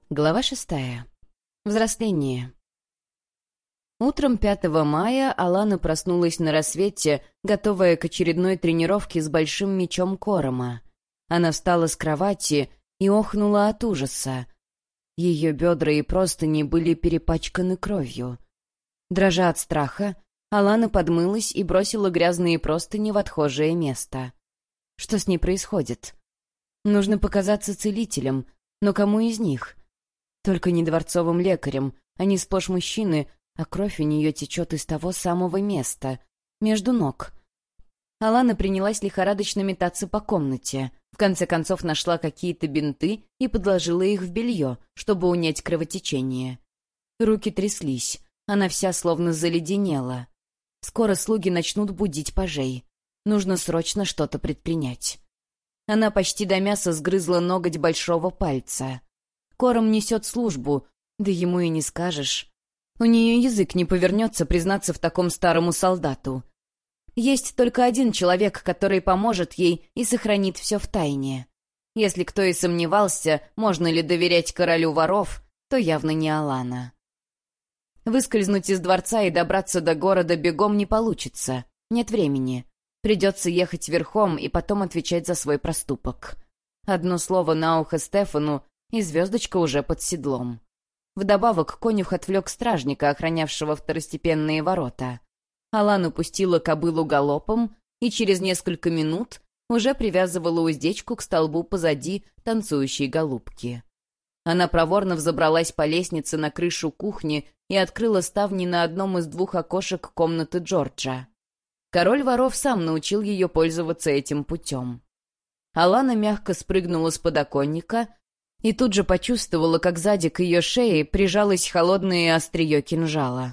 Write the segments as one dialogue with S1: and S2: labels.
S1: Глава 6. Взросление. Утром 5 мая Алана проснулась на рассвете, готовая к очередной тренировке с большим мечом Корома. Она встала с кровати и охнула от ужаса. Ее бедра и простыни были перепачканы кровью. Дрожа от страха, Алана подмылась и бросила грязные простыни в отхожее место. Что с ней происходит? Нужно показаться целителем, но кому из них? Только не дворцовым лекарем, они сплошь мужчины, а кровь у нее течет из того самого места, между ног. Алана принялась лихорадочно метаться по комнате. В конце концов нашла какие-то бинты и подложила их в белье, чтобы унять кровотечение. Руки тряслись, она вся словно заледенела. Скоро слуги начнут будить пажей. Нужно срочно что-то предпринять. Она почти до мяса сгрызла ноготь большого пальца. Кором несет службу, да ему и не скажешь. У нее язык не повернется признаться в таком старому солдату. Есть только один человек, который поможет ей и сохранит все в тайне. Если кто и сомневался, можно ли доверять королю воров, то явно не Алана. Выскользнуть из дворца и добраться до города бегом не получится. Нет времени. Придется ехать верхом и потом отвечать за свой проступок. Одно слово на ухо Стефану, и звездочка уже под седлом. Вдобавок конюх отвлек стражника, охранявшего второстепенные ворота. Алана пустила кобылу галопом и через несколько минут уже привязывала уздечку к столбу позади танцующей голубки. Она проворно взобралась по лестнице на крышу кухни и открыла ставни на одном из двух окошек комнаты Джорджа. Король воров сам научил ее пользоваться этим путем. Алана мягко спрыгнула с подоконника и тут же почувствовала, как сзади к ее шее прижалось холодное острие кинжала.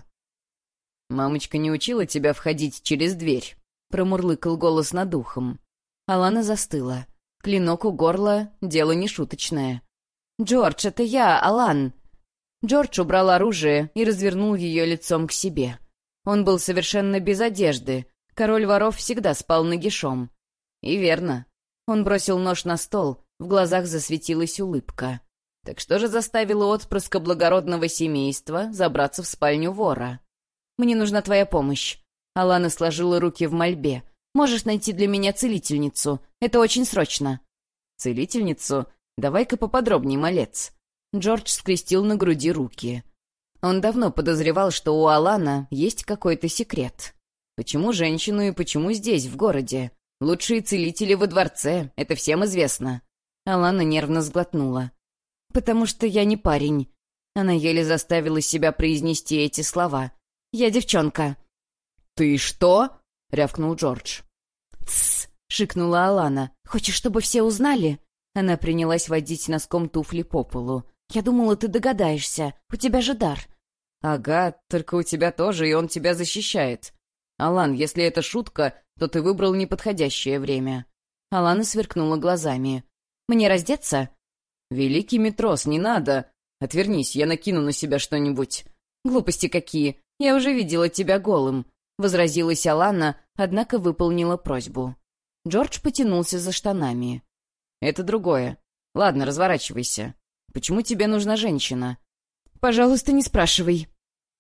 S1: «Мамочка не учила тебя входить через дверь», — промурлыкал голос над ухом. Алана застыла. Клинок у горла — дело нешуточное. «Джордж, это я, Алан!» Джордж убрал оружие и развернул ее лицом к себе. Он был совершенно без одежды. Король воров всегда спал нагишом. И верно. Он бросил нож на стол, в глазах засветилась улыбка. Так что же заставило отпрыска благородного семейства забраться в спальню вора? «Мне нужна твоя помощь». Алана сложила руки в мольбе. «Можешь найти для меня целительницу? Это очень срочно». «Целительницу? Давай-ка поподробнее, малец». Джордж скрестил на груди руки. Он давно подозревал, что у Алана есть какой-то секрет. Почему женщину и почему здесь, в городе? Лучшие целители во дворце, это всем известно. Алана нервно сглотнула. «Потому что я не парень». Она еле заставила себя произнести эти слова. «Я девчонка». «Ты что?» — рявкнул Джордж. «Тссс!» — шикнула Алана. «Хочешь, чтобы все узнали?» Она принялась водить носком туфли по полу. «Я думала, ты догадаешься. У тебя же дар». «Ага, только у тебя тоже, и он тебя защищает. Алан, если это шутка, то ты выбрал неподходящее время». Алана сверкнула глазами. «Мне раздеться?» «Великий Метрос, не надо. Отвернись, я накину на себя что-нибудь». «Глупости какие. Я уже видела тебя голым», — возразилась Алана, однако выполнила просьбу. Джордж потянулся за штанами. «Это другое. Ладно, разворачивайся. Почему тебе нужна женщина?» «Пожалуйста, не спрашивай»,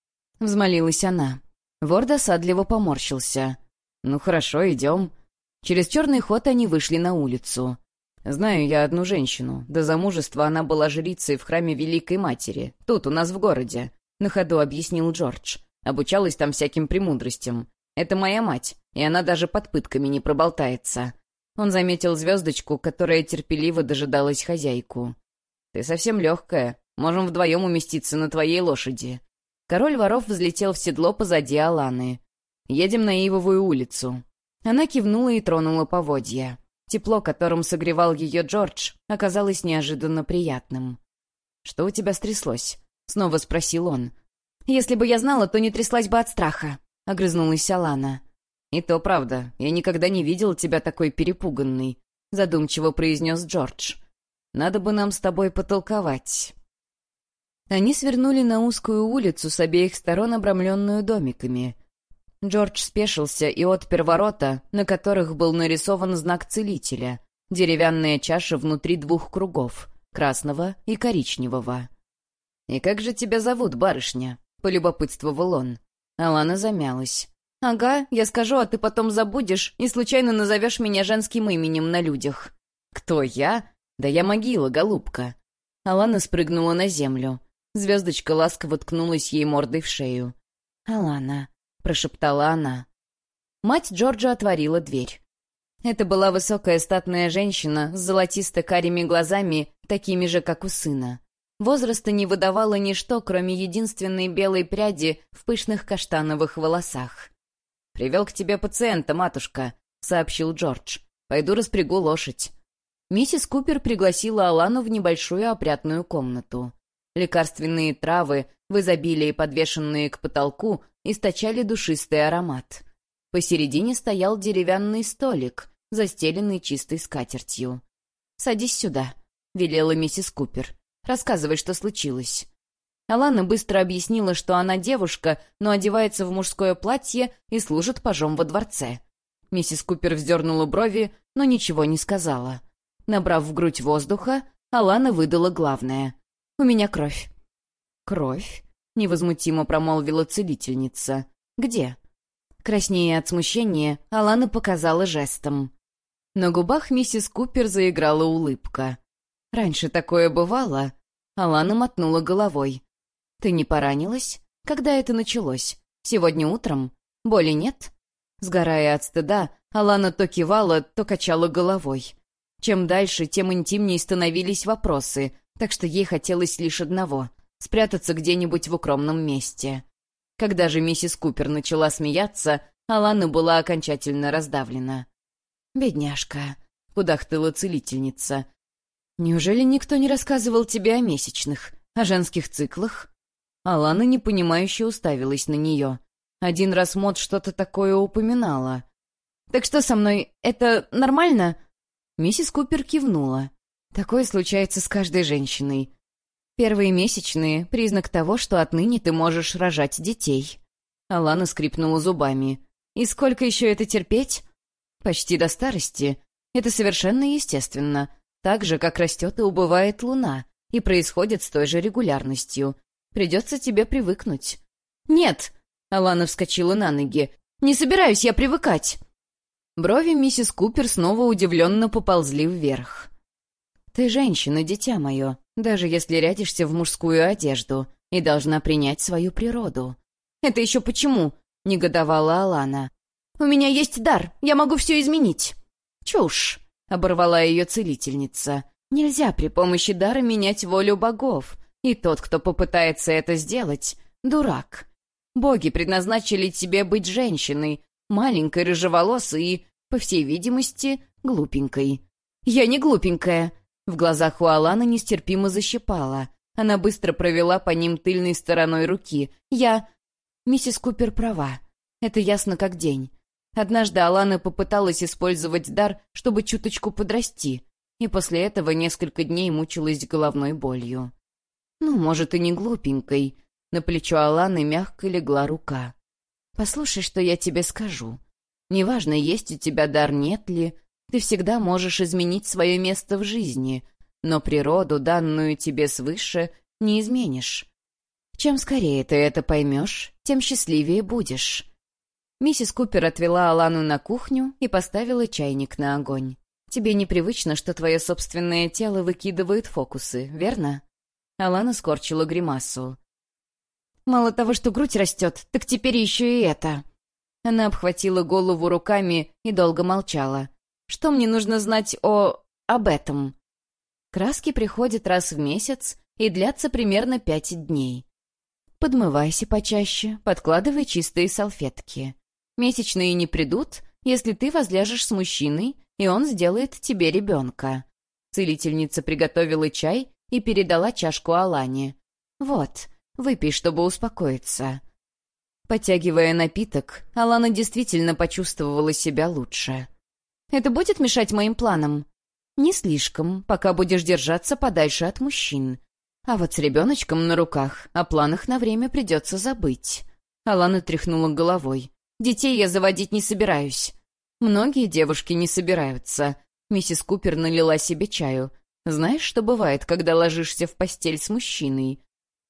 S1: — взмолилась она. Вор досадливо поморщился. «Ну хорошо, идем». Через черный ход они вышли на улицу. «Знаю я одну женщину. До замужества она была жрицей в храме Великой Матери. Тут, у нас в городе», — на ходу объяснил Джордж. «Обучалась там всяким премудростям. Это моя мать, и она даже под пытками не проболтается». Он заметил звездочку, которая терпеливо дожидалась хозяйку. «Ты совсем легкая. Можем вдвоем уместиться на твоей лошади». Король воров взлетел в седло позади Аланы. «Едем на Ивовую улицу». Она кивнула и тронула поводья. Тепло, которым согревал ее Джордж, оказалось неожиданно приятным. «Что у тебя стряслось?» — снова спросил он. «Если бы я знала, то не тряслась бы от страха», — огрызнулась Алана. «И то правда, я никогда не видел тебя такой перепуганной», — задумчиво произнес Джордж. «Надо бы нам с тобой потолковать». Они свернули на узкую улицу с обеих сторон, обрамленную домиками. Джордж спешился и отпер ворота, на которых был нарисован знак целителя — деревянная чаша внутри двух кругов — красного и коричневого. «И как же тебя зовут, барышня?» — полюбопытствовал он. Алана замялась. «Ага, я скажу, а ты потом забудешь и случайно назовешь меня женским именем на людях». «Кто я? Да я могила, голубка». Алана спрыгнула на землю. Звездочка ласково ткнулась ей мордой в шею. «Алана», — прошептала она. Мать Джорджа отворила дверь. Это была высокая статная женщина с золотисто-карими глазами, такими же, как у сына. Возраста не выдавало ничто, кроме единственной белой пряди в пышных каштановых волосах. «Привел к тебе пациента, матушка», — сообщил Джордж. «Пойду распрягу лошадь». Миссис Купер пригласила Алану в небольшую опрятную комнату. Лекарственные травы, в изобилии подвешенные к потолку, источали душистый аромат. Посередине стоял деревянный столик, застеленный чистой скатертью. «Садись сюда», — велела миссис Купер. «Рассказывай, что случилось». Алана быстро объяснила, что она девушка, но одевается в мужское платье и служит пажом во дворце. Миссис Купер вздернула брови, но ничего не сказала. Набрав в грудь воздуха, Алана выдала главное. «У меня кровь». «Кровь?» — невозмутимо промолвила целительница. «Где?» Краснея от смущения, Алана показала жестом. На губах миссис Купер заиграла улыбка. «Раньше такое бывало?» Алана мотнула головой. «Ты не поранилась? Когда это началось? Сегодня утром? Боли нет?» Сгорая от стыда, Алана то кивала, то качала головой. Чем дальше, тем интимнее становились вопросы, так что ей хотелось лишь одного — спрятаться где-нибудь в укромном месте. Когда же миссис Купер начала смеяться, Алана была окончательно раздавлена. «Бедняжка», — кудахтала целительница. «Неужели никто не рассказывал тебе о месячных, о женских циклах?» Алана непонимающе уставилась на нее. Один раз Мод что-то такое упоминала. «Так что со мной? Это нормально?» Миссис Купер кивнула. «Такое случается с каждой женщиной. Первые месячные — признак того, что отныне ты можешь рожать детей». Алана скрипнула зубами. «И сколько еще это терпеть?» «Почти до старости. Это совершенно естественно. Так же, как растет и убывает луна, и происходит с той же регулярностью. Придется тебе привыкнуть». «Нет!» — Алана вскочила на ноги. «Не собираюсь я привыкать!» Брови миссис Купер снова удивленно поползли вверх. «Ты женщина, дитя мое, даже если рядишься в мужскую одежду, и должна принять свою природу». «Это еще почему?» — негодовала Алана. «У меня есть дар, я могу все изменить». «Чушь!» — оборвала ее целительница. «Нельзя при помощи дара менять волю богов, и тот, кто попытается это сделать, — дурак. Боги предназначили тебе быть женщиной, маленькой, рыжеволосой и, по всей видимости, глупенькой». «Я не глупенькая!» В глазах у Аланы нестерпимо защипала. Она быстро провела по ним тыльной стороной руки. Миссис Купер права. Это ясно как день. Однажды Алана попыталась использовать дар, чтобы чуточку подрасти, и после этого несколько дней мучилась головной болью. «Ну, может, и не глупенькой». На плечо Аланы мягко легла рука. «Послушай, что я тебе скажу. Неважно, есть у тебя дар, нет ли, ты всегда можешь изменить свое место в жизни, но природу, данную тебе свыше, не изменишь. Чем скорее ты это поймешь, тем счастливее будешь». Миссис Купер отвела Алану на кухню и поставила чайник на огонь. «Тебе непривычно, что твое собственное тело выкидывает фокусы, верно?» Алана скорчила гримасу. «Мало того, что грудь растет, так теперь еще и это». Она обхватила голову руками и долго молчала. «Что мне нужно знать об этом?» Краски приходят раз в месяц и длятся примерно 5 дней. Подмывайся почаще, подкладывай чистые салфетки. Месячные не придут, если ты возляжешь с мужчиной, и он сделает тебе ребенка. Целительница приготовила чай и передала чашку Алане. «Вот, выпей, чтобы успокоиться». Потягивая напиток, Алана действительно почувствовала себя лучше. «Это будет мешать моим планам?» «Не слишком, пока будешь держаться подальше от мужчин. А вот с ребеночком на руках о планах на время придется забыть». Алана тряхнула головой. «Детей я заводить не собираюсь». «Многие девушки не собираются». Миссис Купер налила себе чаю. «Знаешь, что бывает, когда ложишься в постель с мужчиной?»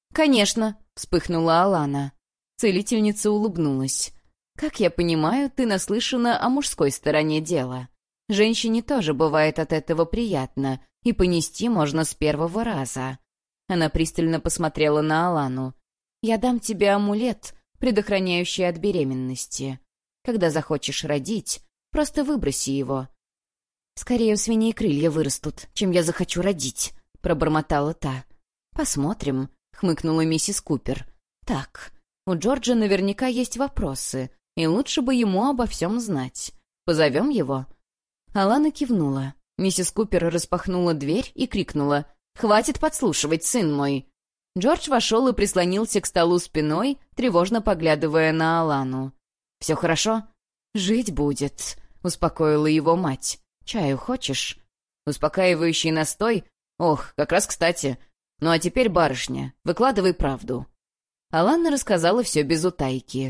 S1: «Конечно», — вспыхнула Алана. Целительница улыбнулась. «Как я понимаю, ты наслышана о мужской стороне дела. Женщине тоже бывает от этого приятно, и понести можно с первого раза». Она пристально посмотрела на Алану. «Я дам тебе амулет, предохраняющий от беременности. Когда захочешь родить, просто выброси его». «Скорее у свиней крылья вырастут, чем я захочу родить», — пробормотала та. «Посмотрим», — хмыкнула миссис Купер. «Так, у Джорджа наверняка есть вопросы, и лучше бы ему обо всем знать. Позовем его?» Алана кивнула. Миссис Купер распахнула дверь и крикнула: «Хватит подслушивать, сын мой!» Джордж вошел и прислонился к столу спиной, тревожно поглядывая на Алану. «Все хорошо?» «Жить будет», — успокоила его мать. «Чаю хочешь?» «Успокаивающий настой? Ох, как раз кстати. Ну а теперь, барышня, выкладывай правду». Алана рассказала все без утайки.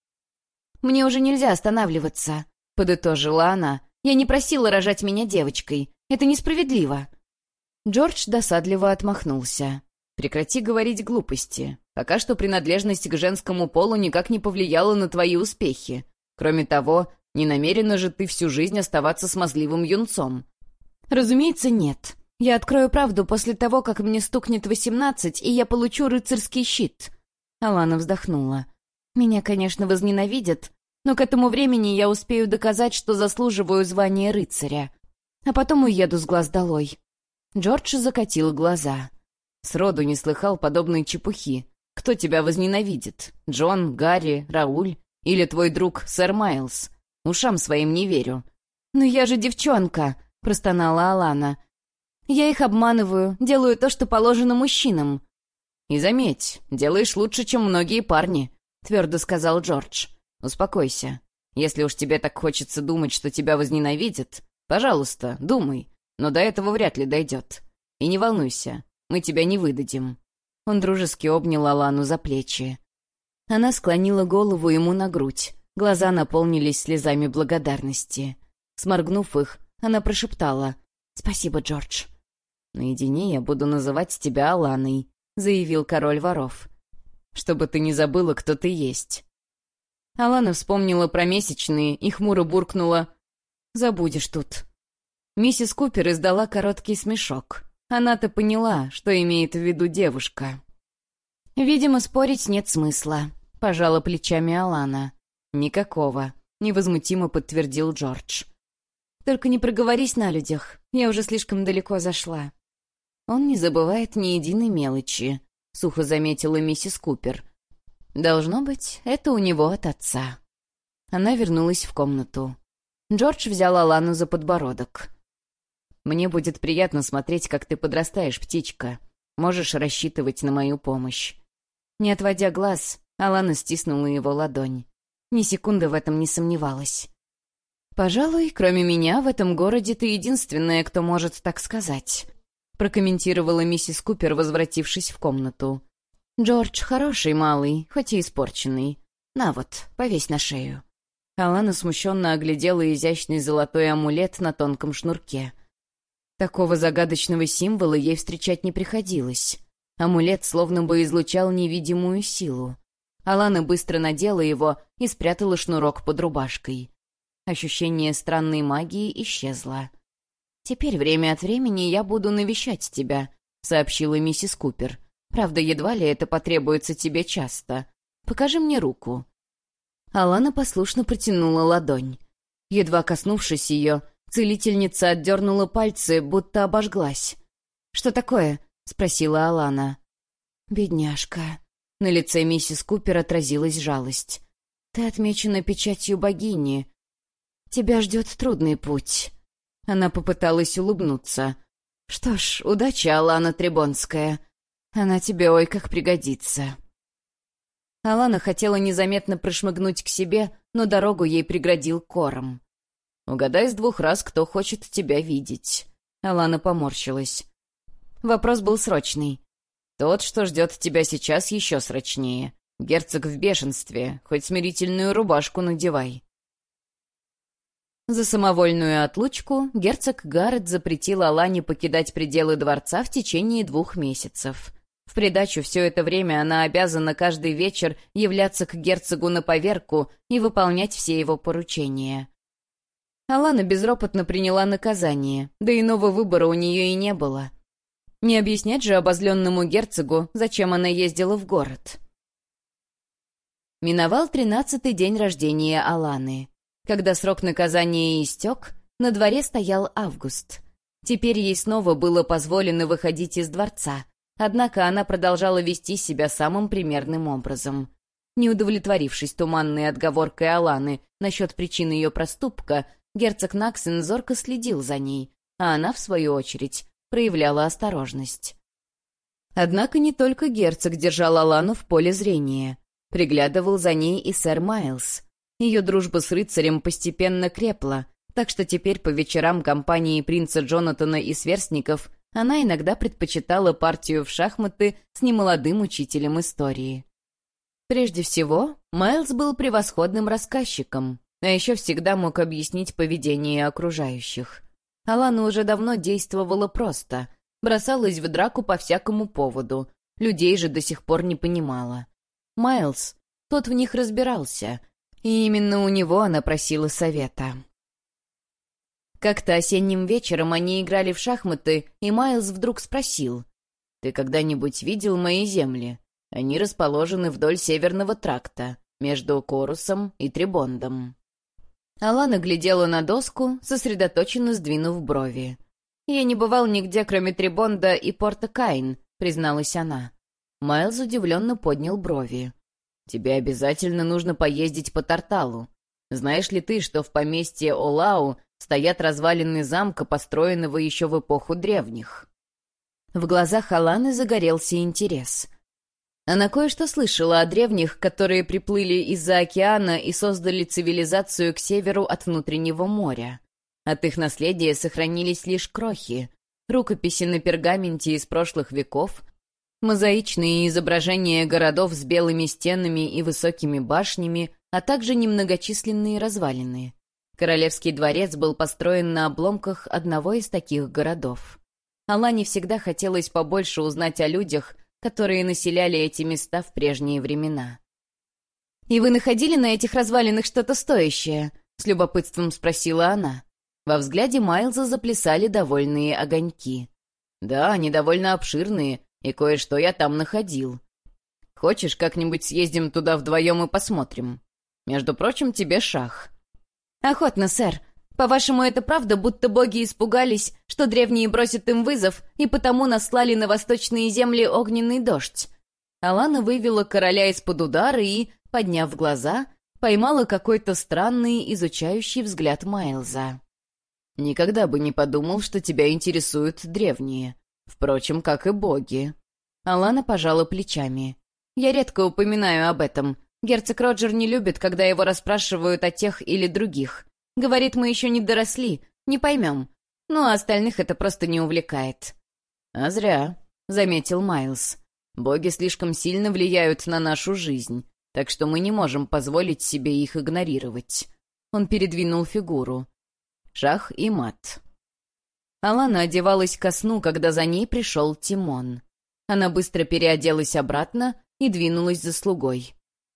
S1: «Мне уже нельзя останавливаться», — подытожила она. «Я не просила рожать меня девочкой. Это несправедливо». Джордж досадливо отмахнулся. «Прекрати говорить глупости. Пока что принадлежность к женскому полу никак не повлияла на твои успехи. Кроме того, не намерена же ты всю жизнь оставаться смазливым юнцом». «Разумеется, нет. Я открою правду после того, как мне стукнет 18, и я получу рыцарский щит». Алана вздохнула. «Меня, конечно, возненавидят, но к этому времени я успею доказать, что заслуживаю звания рыцаря. А потом уеду с глаз долой». Джордж закатил глаза. «Сроду не слыхал подобной чепухи. Кто тебя возненавидит? Джон, Гарри, Рауль или твой друг сэр Майлз? Ушам своим не верю». «Но я же девчонка», — простонала Алана. «Я их обманываю, делаю то, что положено мужчинам». «И заметь, делаешь лучше, чем многие парни», — твердо сказал Джордж. «Успокойся. Если уж тебе так хочется думать, что тебя возненавидят, пожалуйста, думай, но до этого вряд ли дойдет. И не волнуйся, мы тебя не выдадим». Он дружески обнял Алану за плечи. Она склонила голову ему на грудь, глаза наполнились слезами благодарности. Сморгнув их, она прошептала: «Спасибо, Джордж». «Наедине я буду называть тебя Аланой», — заявил король воров. «Чтобы ты не забыла, кто ты есть». Алана вспомнила про месячные и хмуро буркнула: «Забудешь тут». Миссис Купер издала короткий смешок. Она-то поняла, что имеет в виду девушка. «Видимо, спорить нет смысла», — пожала плечами Алана. «Никакого», — невозмутимо подтвердил Джордж. «Только не проговорись на людях, я уже слишком далеко зашла». «Он не забывает ни единой мелочи», — сухо заметила миссис Купер. «Должно быть, это у него от отца». Она вернулась в комнату. Джордж взял Алану за подбородок. «Мне будет приятно смотреть, как ты подрастаешь, птичка. Можешь рассчитывать на мою помощь». Не отводя глаз, Алана стиснула его ладонь. Ни секунды в этом не сомневалась. «Пожалуй, кроме меня, в этом городе ты единственная, кто может так сказать», прокомментировала миссис Купер, возвратившись в комнату. «Джордж хороший малый, хоть и испорченный. На вот, повесь на шею». Алана смущенно оглядела изящный золотой амулет на тонком шнурке. Такого загадочного символа ей встречать не приходилось. Амулет словно бы излучал невидимую силу. Алана быстро надела его и спрятала шнурок под рубашкой. Ощущение странной магии исчезло. «Теперь время от времени я буду навещать тебя», — сообщила миссис Купер. «Правда, едва ли это потребуется тебе часто. Покажи мне руку». Алана послушно протянула ладонь. Едва коснувшись ее, целительница отдернула пальцы, будто обожглась. «Что такое?» — спросила Алана. «Бедняжка». На лице миссис Купер отразилась жалость. «Ты отмечена печатью богини. Тебя ждет трудный путь». Она попыталась улыбнуться. «Что ж, удачи, Алана Требонская. Она тебе ой как пригодится». Алана хотела незаметно прошмыгнуть к себе, но дорогу ей преградил Кором. «Угадай с 2 раз, кто хочет тебя видеть». Алана поморщилась. Вопрос был срочный. «Тот, что ждет тебя сейчас, еще срочнее. Герцог в бешенстве, хоть смирительную рубашку надевай». За самовольную отлучку герцог Гаррет запретил Алане покидать пределы дворца в течение 2 месяцев. В придачу все это время она обязана каждый вечер являться к герцогу на поверку и выполнять все его поручения. Алана безропотно приняла наказание, да иного выбора у нее и не было. Не объяснять же обозленному герцогу, зачем она ездила в город. Миновал 13-й день рождения Аланы. Когда срок наказания истек, на дворе стоял август. Теперь ей снова было позволено выходить из дворца, однако она продолжала вести себя самым примерным образом. Не удовлетворившись туманной отговоркой Аланы насчет причин ее проступка, герцог Наксен зорко следил за ней, а она, в свою очередь, проявляла осторожность. Однако не только герцог держал Алану в поле зрения. Приглядывал за ней и сэр Майлз. Ее дружба с рыцарем постепенно крепла, так что теперь по вечерам компании принца Джонатана и сверстников она иногда предпочитала партию в шахматы с немолодым учителем истории. Прежде всего, Майлз был превосходным рассказчиком, а еще всегда мог объяснить поведение окружающих. Алана уже давно действовала просто, бросалась в драку по всякому поводу, людей же до сих пор не понимала. Майлз, тот в них разбирался, и именно у него она просила совета. Как-то осенним вечером они играли в шахматы, и Майлз вдруг спросил: «Ты когда-нибудь видел мои земли? Они расположены вдоль Северного тракта, между Корусом и Трибондом». Алана глядела на доску, сосредоточенно сдвинув брови. «Я не бывал нигде, кроме Трибонда и Порта Каин», — призналась она. Майлз удивленно поднял брови. «Тебе обязательно нужно поездить по Тарталу. Знаешь ли ты, что в поместье Олау стоят развалины замка, построенного еще в эпоху древних?» В глазах Аланы загорелся интерес. Она кое-что слышала о древних, которые приплыли из-за океана и создали цивилизацию к северу от внутреннего моря. От их наследия сохранились лишь крохи, рукописи на пергаменте из прошлых веков, мозаичные изображения городов с белыми стенами и высокими башнями, а также немногочисленные развалины. Королевский дворец был построен на обломках одного из таких городов. Алане всегда хотелось побольше узнать о людях, которые населяли эти места в прежние времена. «И вы находили на этих развалинах что-то стоящее?» — с любопытством спросила она. Во взгляде Майлза заплясали довольные огоньки. «Да, они довольно обширные, и кое-что я там находил. Хочешь, как-нибудь съездим туда вдвоем и посмотрим? Между прочим, тебе шах». «Охотно, сэр. По-вашему, это правда, будто боги испугались, что древние бросят им вызов, и потому наслали на восточные земли огненный дождь?» Алана вывела короля из-под удара и, подняв глаза, поймала какой-то странный, изучающий взгляд Майлза. «Никогда бы не подумал, что тебя интересуют древние. Впрочем, как и боги». Алана пожала плечами. «Я редко упоминаю об этом. Герцог Роджер не любит, когда его расспрашивают о тех или других. Говорит, мы еще не доросли, не поймем. Ну, а остальных это просто не увлекает». «А зря», — заметил Майлз. «Боги слишком сильно влияют на нашу жизнь, так что мы не можем позволить себе их игнорировать». Он передвинул фигуру. Шах и мат. Алана одевалась ко сну, когда за ней пришел Тимон. Она быстро переоделась обратно и двинулась за слугой.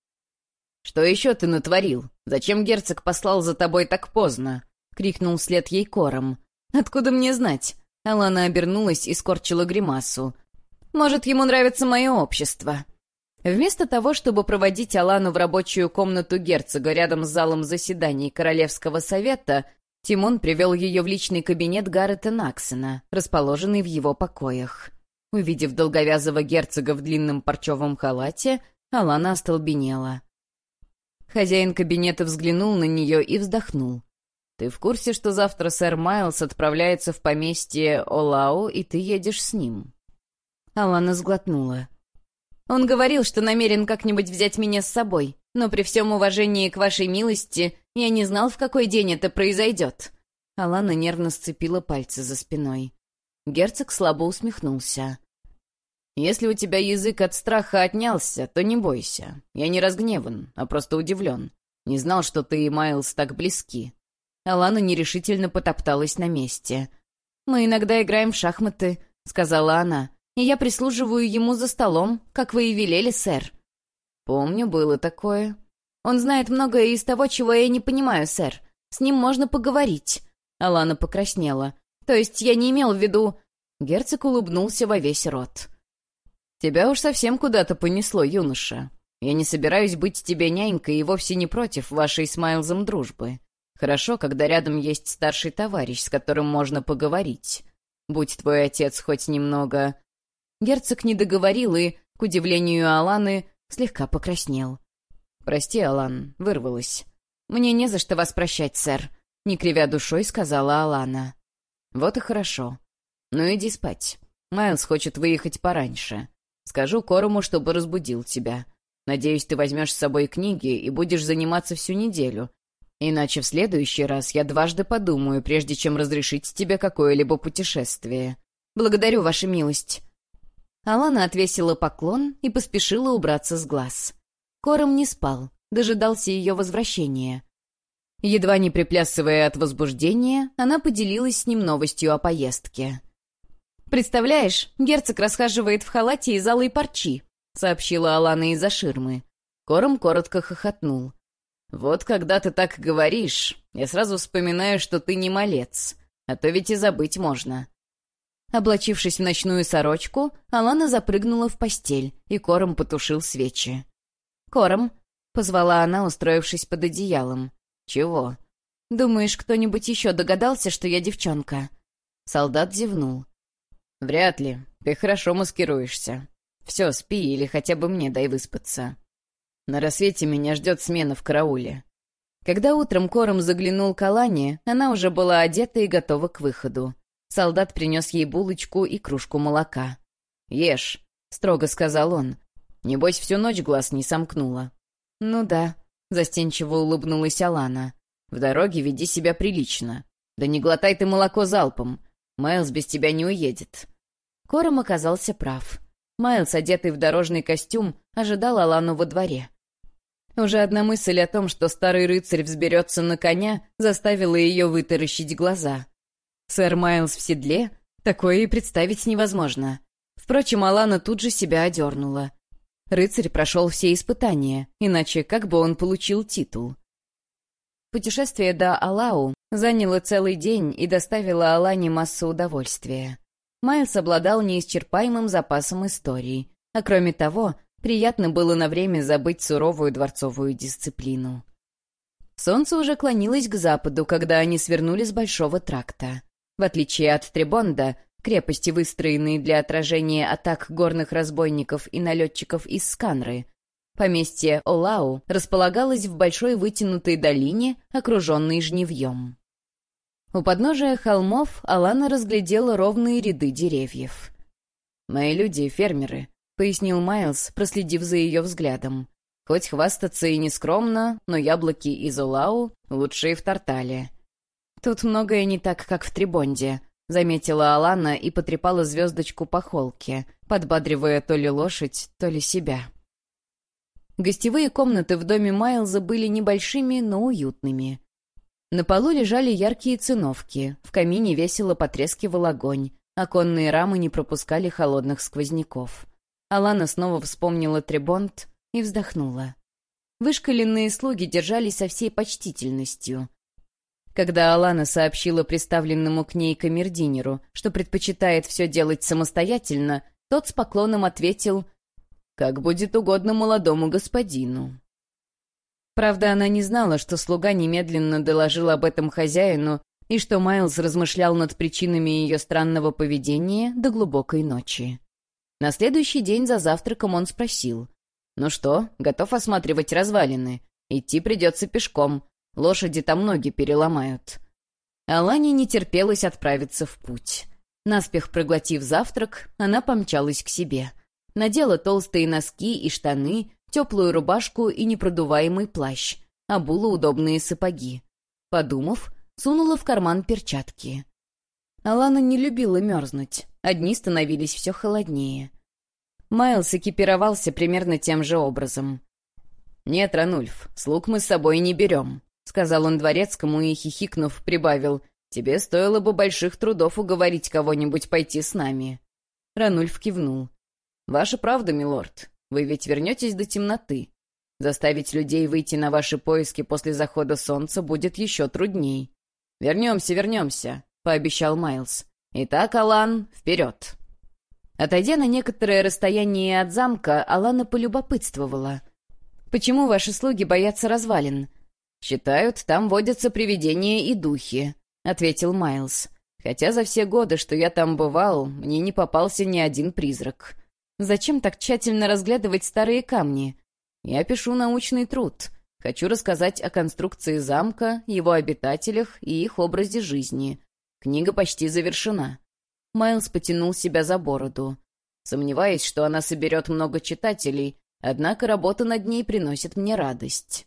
S1: «Что еще ты натворил? Зачем герцог послал за тобой так поздно?» — крикнул вслед ей Кором. «Откуда мне знать?» Алана обернулась и скорчила гримасу. «Может, ему нравится мое общество?» Вместо того, чтобы проводить Алану в рабочую комнату герцога рядом с залом заседаний Королевского совета, Тимон привел ее в личный кабинет Гаррета Наксена, расположенный в его покоях. Увидев долговязого герцога в длинном парчевом халате, Алана остолбенела. Хозяин кабинета взглянул на нее и вздохнул. «Ты в курсе, что завтра сэр Майлз отправляется в поместье Олау, и ты едешь с ним?» Алана сглотнула. «Он говорил, что намерен как-нибудь взять меня с собой, но при всем уважении к вашей милости я не знал, в какой день это произойдет». Алана нервно сцепила пальцы за спиной. Герцог слабо усмехнулся. «Если у тебя язык от страха отнялся, то не бойся. Я не разгневан, а просто удивлен. Не знал, что ты и Майлз так близки». Алана нерешительно потопталась на месте. «Мы иногда играем в шахматы», — сказала она. и я прислуживаю ему за столом, как вы и велели, сэр». «Помню, было такое». «Он знает многое из того, чего я не понимаю, сэр. С ним можно поговорить». Алана покраснела. «То есть я не имел в виду...» Герцог улыбнулся во весь рот. «Тебя уж совсем куда-то понесло, юноша. Я не собираюсь быть тебе нянькой и вовсе не против вашей с Майлзом дружбы. Хорошо, когда рядом есть старший товарищ, с которым можно поговорить. Будь твой отец хоть немного...» Герцог не договорил и, к удивлению Аланы, слегка покраснел. «Прости, Алан, вырвалась». «Мне не за что вас прощать, сэр», — не кривя душой сказала Алана. «Вот и хорошо. Ну иди спать. Майлз хочет выехать пораньше. Скажу Корому, чтобы разбудил тебя. Надеюсь, ты возьмешь с собой книги и будешь заниматься всю неделю. Иначе в следующий раз я дважды подумаю, прежде чем разрешить тебе какое-либо путешествие. Благодарю, ваша милость». Алана отвесила поклон и поспешила убраться с глаз. Кором не спал, дожидался ее возвращения. Едва не приплясывая от возбуждения, она поделилась с ним новостью о поездке. «Представляешь, герцог расхаживает в халате из алой парчи», — сообщила Алана из-за ширмы. Кором коротко хохотнул. «Вот когда ты так говоришь, я сразу вспоминаю, что ты не малец, а то ведь и забыть можно». Облачившись в ночную сорочку, Алана запрыгнула в постель, и Кором потушил свечи. «Кором», — позвала она, устроившись под одеялом. «Чего?» «Думаешь, кто-нибудь еще догадался, что я девчонка?» Солдат зевнул. «Вряд ли. Ты хорошо маскируешься. Все, спи или хотя бы мне дай выспаться. На рассвете меня ждет смена в карауле». Когда утром Кором заглянул к Алане, она уже была одета и готова к выходу. Солдат принес ей булочку и кружку молока. «Ешь», — строго сказал он. «Небось, всю ночь глаз не сомкнула». «Ну да», — застенчиво улыбнулась Алана. «В дороге веди себя прилично. Да не глотай ты молоко залпом. Майлз без тебя не уедет». Кором оказался прав. Майлз, одетый в дорожный костюм, ожидал Алану во дворе. Уже одна мысль о том, что старый рыцарь взберется на коня, заставила ее вытаращить глаза. Сэр Майлз в седле? Такое и представить невозможно. Впрочем, Алана тут же себя одернула. Рыцарь прошел все испытания, иначе как бы он получил титул? Путешествие до Алау заняло целый день и доставило Алане массу удовольствия. Майлз обладал неисчерпаемым запасом историй, а кроме того, приятно было на время забыть суровую дворцовую дисциплину. Солнце уже клонилось к западу, когда они свернули с Большого тракта. В отличие от Требонда, крепости, выстроенные для отражения атак горных разбойников и налетчиков из Сканры, поместье Олау располагалось в большой вытянутой долине, окруженной жнивьем. У подножия холмов Алана разглядела ровные ряды деревьев. «Мои люди — фермеры», — пояснил Майлз, проследив за ее взглядом. «Хоть хвастаться и не скромно, но яблоки из Олау лучшие в Тартале». «Тут многое не так, как в Требонде», — заметила Алана и потрепала звездочку по холке, подбадривая то ли лошадь, то ли себя. Гостевые комнаты в доме Майлза были небольшими, но уютными. На полу лежали яркие циновки, в камине весело потрескивал огонь, оконные рамы не пропускали холодных сквозняков. Алана снова вспомнила Требонд и вздохнула. Вышкаленные слуги держались со всей почтительностью. Когда Алана сообщила представленному к ней камердинеру, что предпочитает все делать самостоятельно, тот с поклоном ответил: «Как будет угодно молодому господину». Правда, она не знала, что слуга немедленно доложил об этом хозяину и что Майлз размышлял над причинами ее странного поведения до глубокой ночи. На следующий день за завтраком он спросил: «Ну что, готов осматривать развалины? Идти придется пешком. Лошади там ноги переломают». Алане не терпелось отправиться в путь. Наспех проглотив завтрак, она помчалась к себе. Надела толстые носки и штаны, теплую рубашку и непродуваемый плащ, обула удобные сапоги. Подумав, сунула в карман перчатки. Алана не любила мерзнуть, дни становились все холоднее. Майлз экипировался примерно тем же образом. «Нет, Ранульф, слуг мы с собой не берем», — сказал он дворецкому и, хихикнув, прибавил: «Тебе стоило бы больших трудов уговорить кого-нибудь пойти с нами». Ранульф кивнул. «Ваша правда, милорд. Вы ведь вернетесь до темноты. Заставить людей выйти на ваши поиски после захода солнца будет еще трудней». «Вернемся, вернемся», — пообещал Майлз. «Итак, Алан, вперед!» Отойдя на некоторое расстояние от замка, Алана полюбопытствовала. «Почему ваши слуги боятся развалин?» «Считают, там водятся привидения и духи», — ответил Майлз. «Хотя за все годы, что я там бывал, мне не попался ни один призрак. Зачем так тщательно разглядывать старые камни? Я пишу научный труд. Хочу рассказать о конструкции замка, его обитателях и их образе жизни. Книга почти завершена». Майлз потянул себя за бороду. «Сомневаюсь, что она соберет много читателей, однако работа над ней приносит мне радость».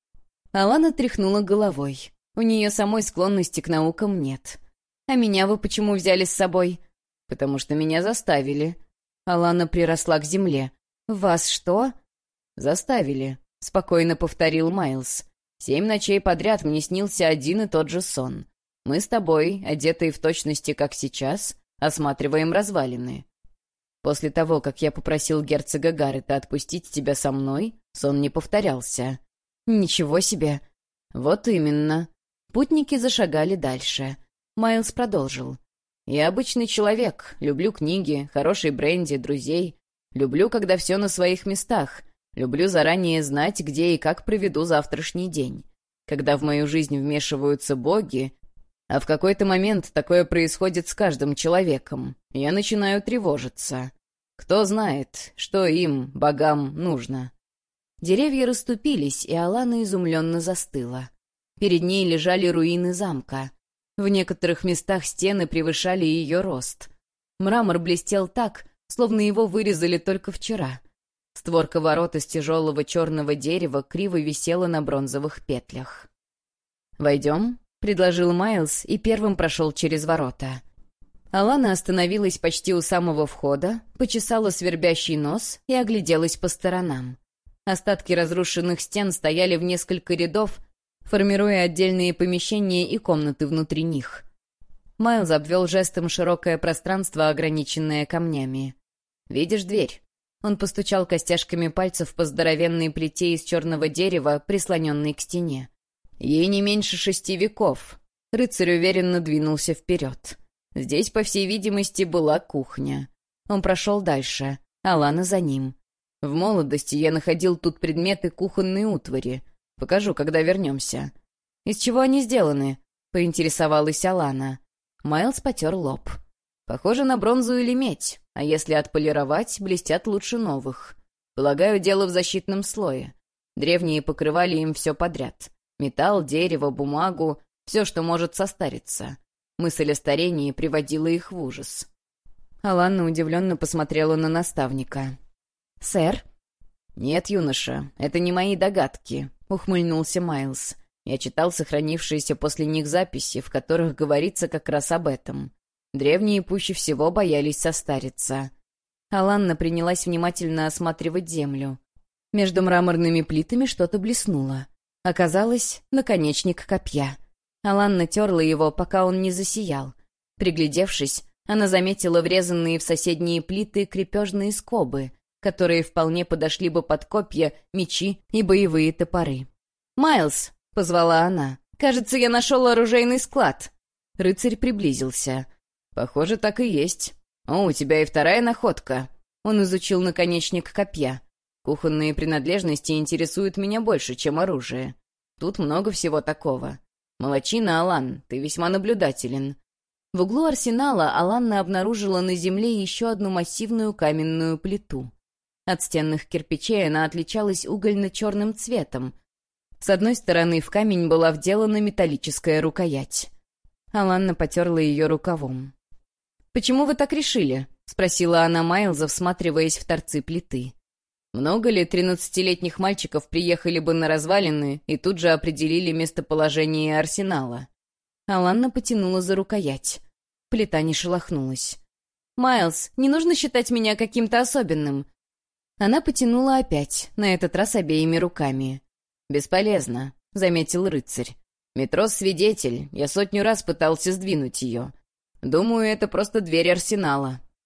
S1: Алана тряхнула головой. У нее самой склонности к наукам нет. «А меня вы почему взяли с собой?» «Потому что меня заставили». Алана приросла к земле. «Вас что?» «Заставили», — спокойно повторил Майлз. 7 ночей подряд мне снился один и тот же сон. Мы с тобой, одетые в точности, как сейчас, осматриваем развалины. После того, как я попросил герцога Гаррета отпустить тебя со мной, сон не повторялся». «Ничего себе!» «Вот именно». Путники зашагали дальше. Майлз продолжил. «Я обычный человек, люблю книги, хороший бренди, друзей. Люблю, когда все на своих местах. Люблю заранее знать, где и как проведу завтрашний день. Когда в мою жизнь вмешиваются боги, а в какой-то момент такое происходит с каждым человеком, я начинаю тревожиться. Кто знает, что им, богам, нужно?» Деревья расступились, и Алана изумленно застыла. Перед ней лежали руины замка. В некоторых местах стены превышали ее рост. Мрамор блестел так, словно его вырезали только вчера. Створка ворот из тяжелого черного дерева криво висела на бронзовых петлях. «Войдем?» — предложил Майлз и первым прошел через ворота. Алана остановилась почти у самого входа, почесала свербящий нос и огляделась по сторонам. Остатки разрушенных стен стояли в несколько рядов, формируя отдельные помещения и комнаты внутри них. Майлз обвел жестом широкое пространство, ограниченное камнями. «Видишь дверь?» Он постучал костяшками пальцев по здоровенной плите из черного дерева, прислоненной к стене. «Ей не меньше 6 веков». Рыцарь уверенно двинулся вперед. Здесь, по всей видимости, была кухня. Он прошел дальше, Алана за ним. «В молодости я находил тут предметы кухонной утвари. Покажу, когда вернемся». «Из чего они сделаны?» — поинтересовалась Алана. Майлз потер лоб. «Похоже на бронзу или медь, а если отполировать, блестят лучше новых. Полагаю, дело в защитном слое. Древние покрывали им все подряд. Металл, дерево, бумагу, все, что может состариться. Мысль о старении приводила их в ужас». Алана удивленно посмотрела на наставника. «Сэр?» «Нет, юноша, это не мои догадки», — ухмыльнулся Майлз. «Я читал сохранившиеся после них записи, в которых говорится как раз об этом. Древние пуще всего боялись состариться». Аланна принялась внимательно осматривать землю. Между мраморными плитами что-то блеснуло. Оказалось, наконечник копья. Аланна терла его, пока он не засиял. Приглядевшись, она заметила врезанные в соседние плиты крепежные скобы, которые вполне подошли бы под копья, мечи и боевые топоры. «Майлз!» — позвала она. «Кажется, я нашел оружейный склад». Рыцарь приблизился. «Похоже, так и есть. О, у тебя и вторая находка». Он изучил наконечник копья. «Кухонные принадлежности интересуют меня больше, чем оружие. Тут много всего такого. Молодчина, Алан, ты весьма наблюдателен». В углу арсенала Аланна обнаружила на земле еще одну массивную каменную плиту. От стенных кирпичей она отличалась угольно-черным цветом. С одной стороны в камень была вделана металлическая рукоять. Аланна потерла ее рукавом. «Почему вы так решили?» — спросила она Майлза, всматриваясь в торцы плиты. «Много ли 13-летних мальчиков приехали бы на развалины и тут же определили местоположение арсенала?» Аланна потянула за рукоять. Плита не шелохнулась. «Майлз, не нужно считать меня каким-то особенным». Она потянула опять, на этот раз обеими руками. «Бесполезно», — заметил рыцарь. «Метрос свидетель, я 100 раз пытался сдвинуть ее. Думаю, это просто дверь арсенала».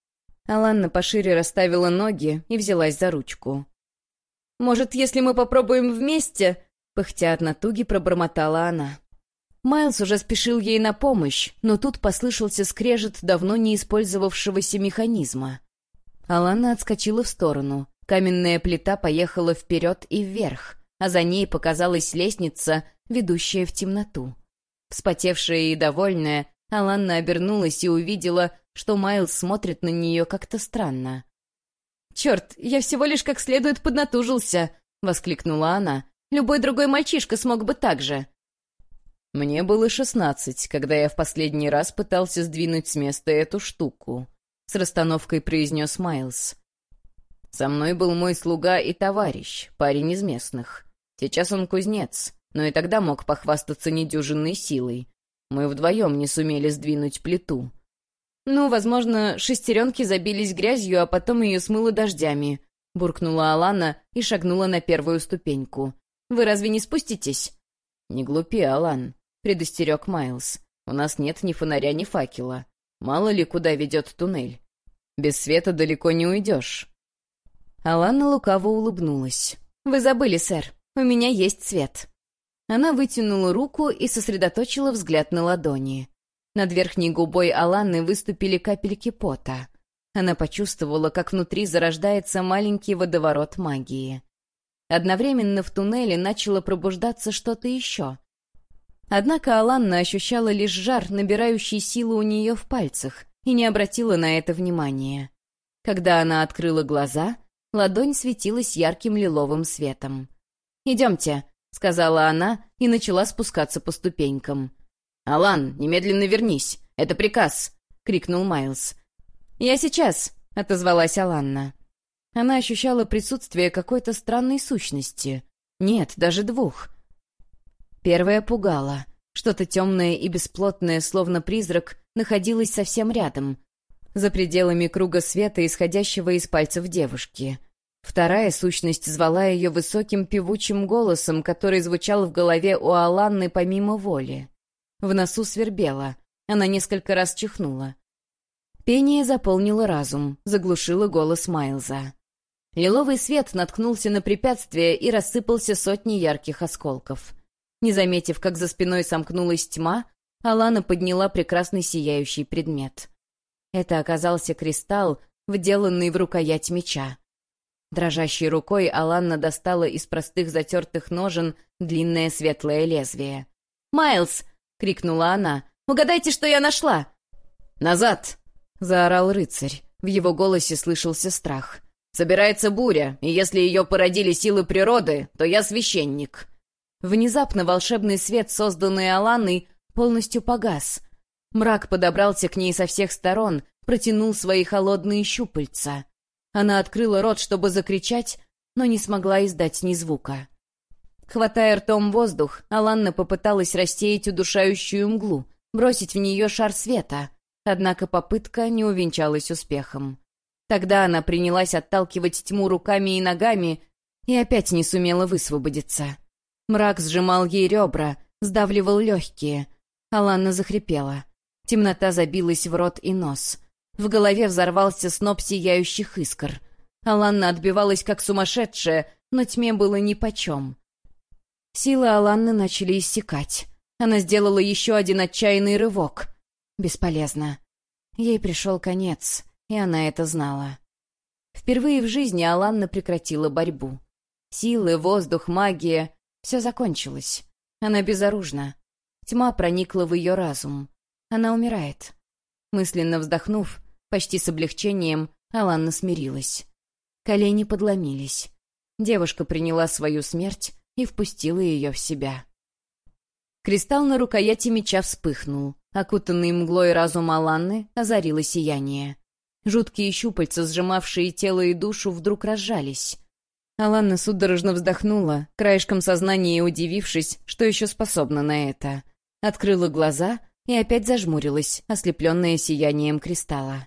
S1: Аланна пошире расставила ноги и взялась за ручку. «Может, если мы попробуем вместе?» — пыхтя от натуги пробормотала она. Майлз уже спешил ей на помощь, но тут послышался скрежет давно не использовавшегося механизма. Аланна отскочила в сторону. Каменная плита поехала вперед и вверх, а за ней показалась лестница, ведущая в темноту. Вспотевшая и довольная, Аланна обернулась и увидела, что Майлз смотрит на нее как-то странно. «Черт, я всего лишь как следует поднатужился!» — воскликнула она. «Любой другой мальчишка смог бы так же!»
S2: «Мне было 16, когда я в последний раз пытался сдвинуть с места эту штуку», — с расстановкой произнес Майлз. «Со мной был мой слуга и товарищ, парень из местных. Сейчас он кузнец, но и тогда мог похвастаться недюжинной силой. Мы вдвоем не сумели сдвинуть плиту».
S1: «Ну, возможно, шестеренки забились грязью, а потом ее смыло дождями», — буркнула Алана и шагнула на первую ступеньку. «Вы разве не спуститесь?»
S2: «Не глупи, Алан», — предостерег Майлз. «У нас нет ни фонаря, ни факела. Мало ли, куда ведет туннель. Без света далеко не уйдешь».
S1: Алана лукаво улыбнулась. «Вы забыли, сэр. У меня есть свет». Она вытянула руку и сосредоточила взгляд на ладони. Над верхней губой Аланы выступили капельки пота. Она почувствовала, как внутри зарождается маленький водоворот магии. Одновременно в туннеле начало пробуждаться что-то еще. Однако Аланна ощущала лишь жар, набирающий силу у нее в пальцах, и не обратила на это внимания. Когда она открыла глаза, ладонь светилась ярким лиловым светом. «Идемте», — сказала она и начала спускаться по ступенькам.
S2: «Алан, немедленно вернись! Это приказ!» — крикнул Майлз.
S1: «Я сейчас!» — отозвалась Аланна. Она ощущала присутствие какой-то странной сущности. Нет, даже двух. Первая пугала. Что-то темное и бесплотное, словно призрак, находилось совсем рядом, за пределами круга света, исходящего из пальцев девушки. Вторая сущность звала ее высоким певучим голосом, который звучал в голове у Аланны помимо воли. В носу свербело. Она несколько раз чихнула. Пение заполнило разум, заглушило голос Майлза. Лиловый свет наткнулся на препятствие и рассыпался сотней ярких осколков. Не заметив, как за спиной сомкнулась тьма, Алана подняла прекрасный сияющий предмет. Это оказался кристалл, вделанный в рукоять меча. Дрожащей рукой Аланна достала из простых затертых ножен длинное светлое лезвие. «Майлз!» — крикнула она. «Угадайте, что я нашла!»
S2: «Назад!»
S1: — заорал рыцарь. В его голосе слышался страх.
S2: «Собирается буря, и если ее породили силы природы, то я священник».
S1: Внезапно волшебный свет, созданный Аланой, полностью погас. Мрак подобрался к ней со всех сторон, протянул свои холодные щупальца. Она открыла рот, чтобы закричать, но не смогла издать ни звука. Хватая ртом воздух, Аланна попыталась рассеять удушающую мглу, бросить в нее шар света, однако попытка не увенчалась успехом. Тогда она принялась отталкивать тьму руками и ногами и опять не сумела высвободиться. Мрак сжимал ей ребра, сдавливал легкие. Аланна захрипела. Темнота забилась в рот и нос. В голове взорвался сноп сияющих искр. Аланна отбивалась как сумасшедшая, но тьме было нипочем. Силы Аланны начали иссякать. Она сделала еще один отчаянный рывок. Бесполезно. Ей пришел конец, и она это знала. Впервые в жизни Аланна прекратила борьбу. Силы, воздух, магия — все закончилось. Она безоружна. Тьма проникла в ее разум. Она умирает. Мысленно вздохнув, почти с облегчением, Аланна смирилась. Колени подломились. Девушка приняла свою смерть и впустила ее в себя. Кристалл на рукояти меча вспыхнул. Окутанный мглой разум Аланны озарило сияние. Жуткие щупальца, сжимавшие тело и душу, вдруг разжались. Аланна судорожно вздохнула, краешком сознания удивившись, что еще способна на это. Открыла глаза и опять зажмурилась, ослепленная сиянием кристалла.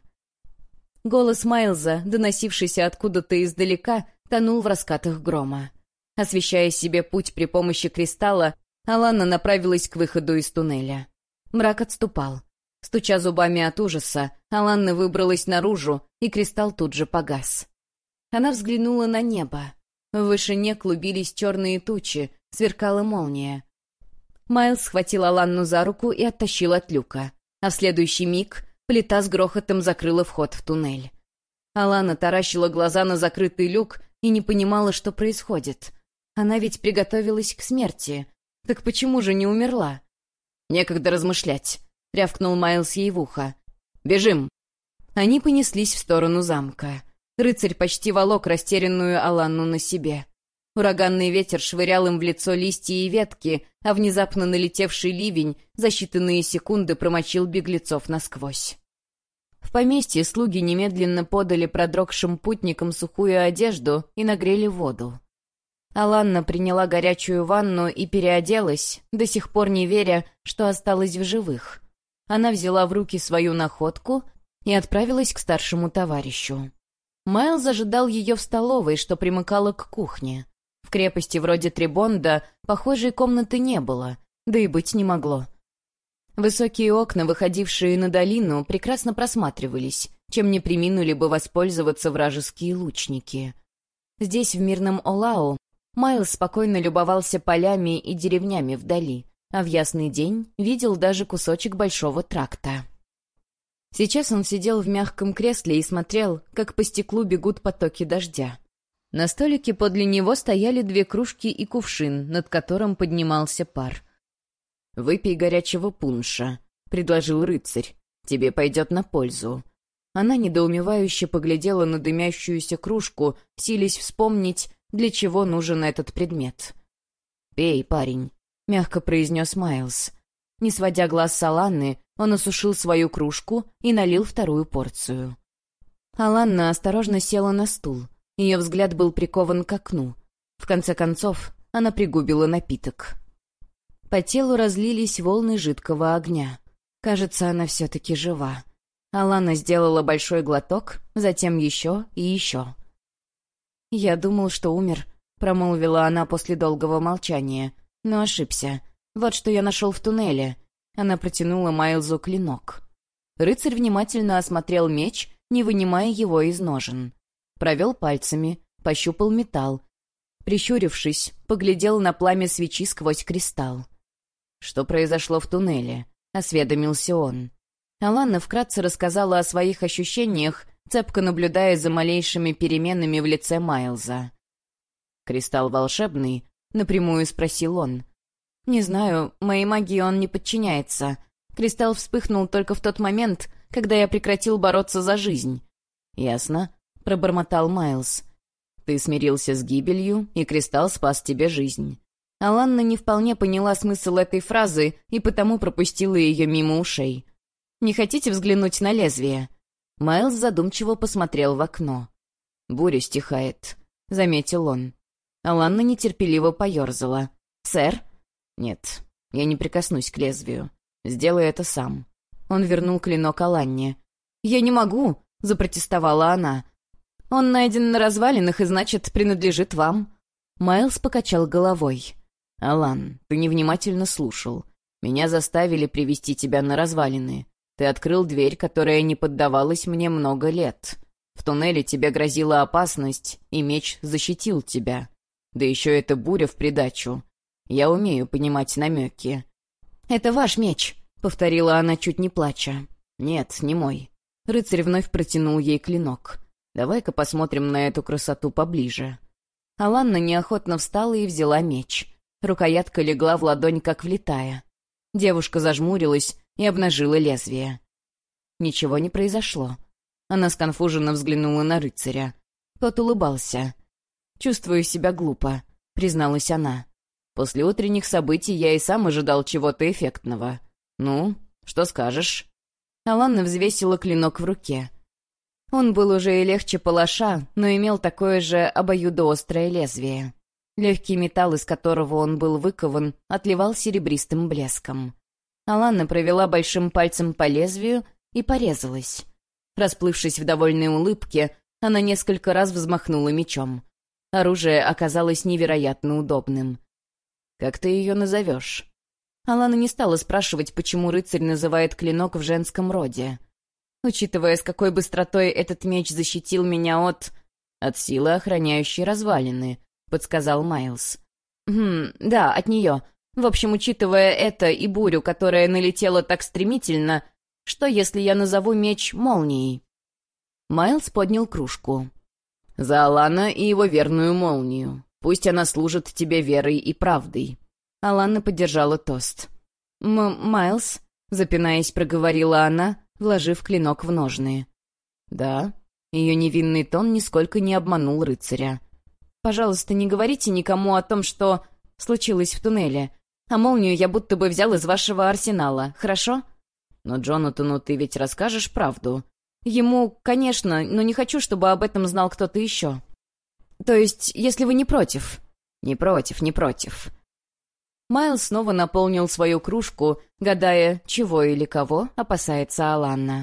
S1: Голос Майлза, доносившийся откуда-то издалека, тонул в раскатах грома. Освещая себе путь при помощи кристалла, Аланна направилась к выходу из туннеля. Мрак отступал. Стуча зубами от ужаса, Аланна выбралась наружу, и кристалл тут же погас. Она взглянула на небо. В вышине клубились черные тучи, сверкала молния. Майлз схватил Аланну за руку и оттащил от люка, а в следующий миг плита с грохотом закрыла вход в туннель. Алана таращила глаза на закрытый люк и не понимала, что происходит. Она ведь приготовилась к смерти. Так почему же не умерла? «Некогда размышлять», — рявкнул Майлз ей в ухо. «Бежим!» Они понеслись в сторону замка. Рыцарь почти волок растерянную Аланну на себе. Ураганный ветер швырял им в лицо листья и ветки, а внезапно налетевший ливень за считанные секунды промочил беглецов насквозь. В поместье слуги немедленно подали продрогшим путникам сухую одежду и нагрели воду. Аланна приняла горячую ванну и переоделась, до сих пор не веря, что осталась в живых. Она взяла в руки свою находку и отправилась к старшему товарищу. Майлз ожидал ее в столовой, что примыкала к кухне. В крепости вроде Трибонда похожей комнаты не было, да и быть не могло. Высокие окна, выходившие на долину, прекрасно просматривались, чем не преминули бы воспользоваться вражеские лучники. Здесь, в мирном Олау, Майлз спокойно любовался полями и деревнями вдали, а в ясный день видел даже кусочек большого тракта. Сейчас он сидел в мягком кресле и смотрел, как по стеклу бегут потоки дождя. На столике подле него стояли 2 кружки и кувшин, над которым поднимался пар. «Выпей горячего пунша», — предложил рыцарь. «Тебе пойдет на пользу». Она недоумевающе поглядела на дымящуюся кружку, силясь вспомнить, для чего нужен этот предмет. «Пей, парень», — мягко произнес Майлз. Не сводя глаз с Аланны, он осушил свою кружку и налил 2-ю порцию. Аланна осторожно села на стул. Ее взгляд был прикован к окну. В конце концов, она пригубила напиток. По телу разлились волны жидкого огня. Кажется, она все-таки жива. Алана сделала большой глоток, затем еще и еще. «Я думал, что умер», — промолвила она после долгого молчания, но ошибся. «Вот что я нашел в туннеле». Она протянула Майлзу клинок. Рыцарь внимательно осмотрел меч, не вынимая его из ножен. Провел пальцами, пощупал металл. Прищурившись, поглядел на пламя свечи сквозь кристалл. «Что произошло в туннеле?» — осведомился он. Аланна вкратце рассказала о своих ощущениях, цепко наблюдая за малейшими переменами в лице Майлза. «Кристалл волшебный?» — напрямую спросил он. «Не знаю, моей магии он не подчиняется. Кристалл вспыхнул только в тот момент, когда я прекратил бороться за жизнь». «Ясно», — пробормотал Майлз. «Ты смирился с гибелью, и кристалл спас тебе жизнь». Аланна не вполне поняла смысл этой фразы и потому пропустила ее мимо ушей. «Не хотите взглянуть на лезвие?» Майлз задумчиво посмотрел в окно. «Буря стихает», — заметил он. Аланна нетерпеливо поерзала. «Сэр?» «Нет, я не прикоснусь к лезвию. Сделай это сам». Он вернул клинок Аланне. «Я не могу», — запротестовала она. «Он найден на развалинах и, значит, принадлежит вам». Майлз покачал головой. «Алан, ты невнимательно слушал. Меня заставили привести тебя на развалины. Ты открыл дверь, которая не поддавалась мне много лет. В туннеле тебе грозила опасность, и меч защитил тебя. Да еще эта буря в придачу. Я умею понимать намеки». «Это ваш меч», — повторила она, чуть не плача. «Нет, не мой». Рыцарь вновь протянул ей клинок. «Давай-ка посмотрим на эту красоту поближе». Аланна неохотно встала и взяла меч. Рукоятка легла в ладонь, как влитая. Девушка зажмурилась и обнажила лезвие. Ничего не произошло. Она сконфуженно взглянула на рыцаря. Тот улыбался. «Чувствую себя глупо», — призналась она. «После утренних событий я и сам ожидал чего-то эффектного. Ну, что скажешь?» Аланна взвесила клинок в руке. Он был уже и легче палаша, но имел такое же обоюдоострое лезвие. Легкий металл, из которого он был выкован, отливал серебристым блеском. Аланна провела большим пальцем по лезвию и порезалась. Расплывшись в довольной улыбке, она несколько раз взмахнула мечом. Оружие оказалось невероятно удобным. «Как ты ее назовешь?» Алана не стала спрашивать, почему рыцарь называет клинок в женском роде. Учитывая, с какой быстротой этот меч защитил меня от силы, охраняющей развалины, подсказал Майлз. Да, от нее. В общем, учитывая это и бурю, которая налетела так стремительно, что если я назову меч молнией? Майлз поднял кружку. «За Алана и его верную молнию. Пусть она служит тебе верой и правдой». Алана поддержала тост. «Майлз», — запинаясь, проговорила она, вложив клинок в ножны. «Да». Ее невинный тон нисколько не обманул рыцаря. «Пожалуйста, не говорите никому о том, что случилось в туннеле. А молнию я будто бы взял из вашего арсенала, хорошо?» «Но Джонатану ты ведь расскажешь правду?» «Ему, конечно, но не хочу, чтобы об этом знал кто-то еще. То есть, если вы не против?» «Не против, не против». Майлз снова наполнил свою кружку, гадая, чего или кого опасается Аланна.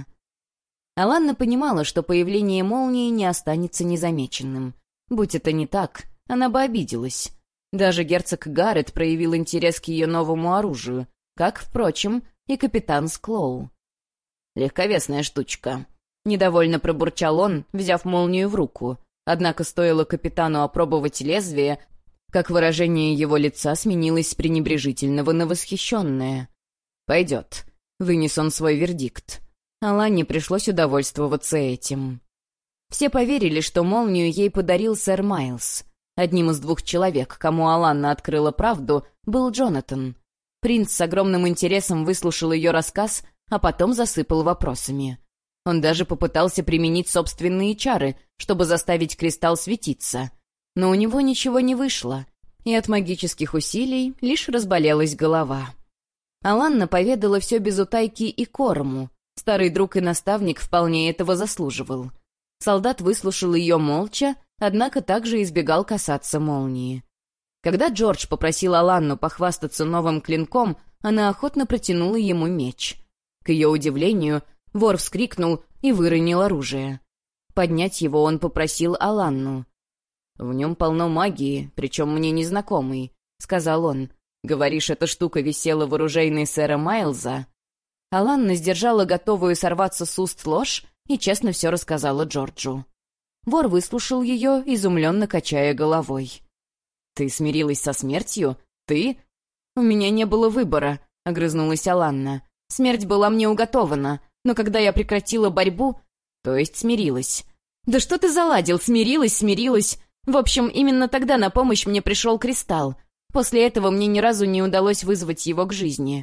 S1: Аланна понимала, что появление молнии не останется незамеченным. Будь это не так, она бы обиделась. Даже герцог Гаррет проявил интерес к ее новому оружию, как, впрочем, и капитан Склоу. «Легковесная штучка», — недовольно пробурчал он, взяв молнию в руку. Однако стоило капитану опробовать лезвие, как выражение его лица сменилось с пренебрежительного на восхищенное. «Пойдет», — вынес он свой вердикт. Аланне пришлось удовольствоваться этим. Все поверили, что молнию ей подарил сэр Майлз. Одним из двух человек, кому Аланна открыла правду, был Джонатан. Принц с огромным интересом выслушал ее рассказ, а потом засыпал вопросами. Он даже попытался применить собственные чары, чтобы заставить кристалл светиться. Но у него ничего не вышло, и от магических усилий лишь разболелась голова. Аланна поведала все без утайки и Корому. Старый друг и наставник вполне этого заслуживал. Солдат выслушал ее молча, однако также избегал касаться молнии. Когда Джордж попросил Аланну похвастаться новым клинком, она охотно протянула ему меч. К ее удивлению, вор вскрикнул и выронил оружие. Поднять его он попросил Аланну. «В нем полно магии, причем мне незнакомой», — сказал он. «Говоришь, эта штука висела в оружейной сэра Майлза?» Аланна сдержала готовую сорваться с уст ложь и честно все рассказала Джорджу. Вор выслушал ее, изумленно качая головой. «Ты смирилась со смертью? Ты?» «У меня не было выбора», — огрызнулась Аланна. «Смерть была мне уготована, но когда я прекратила борьбу...» «То есть смирилась?» «Да что ты заладил? Смирилась. В общем, именно тогда на помощь мне пришел кристалл. После этого мне ни разу не удалось вызвать его к жизни».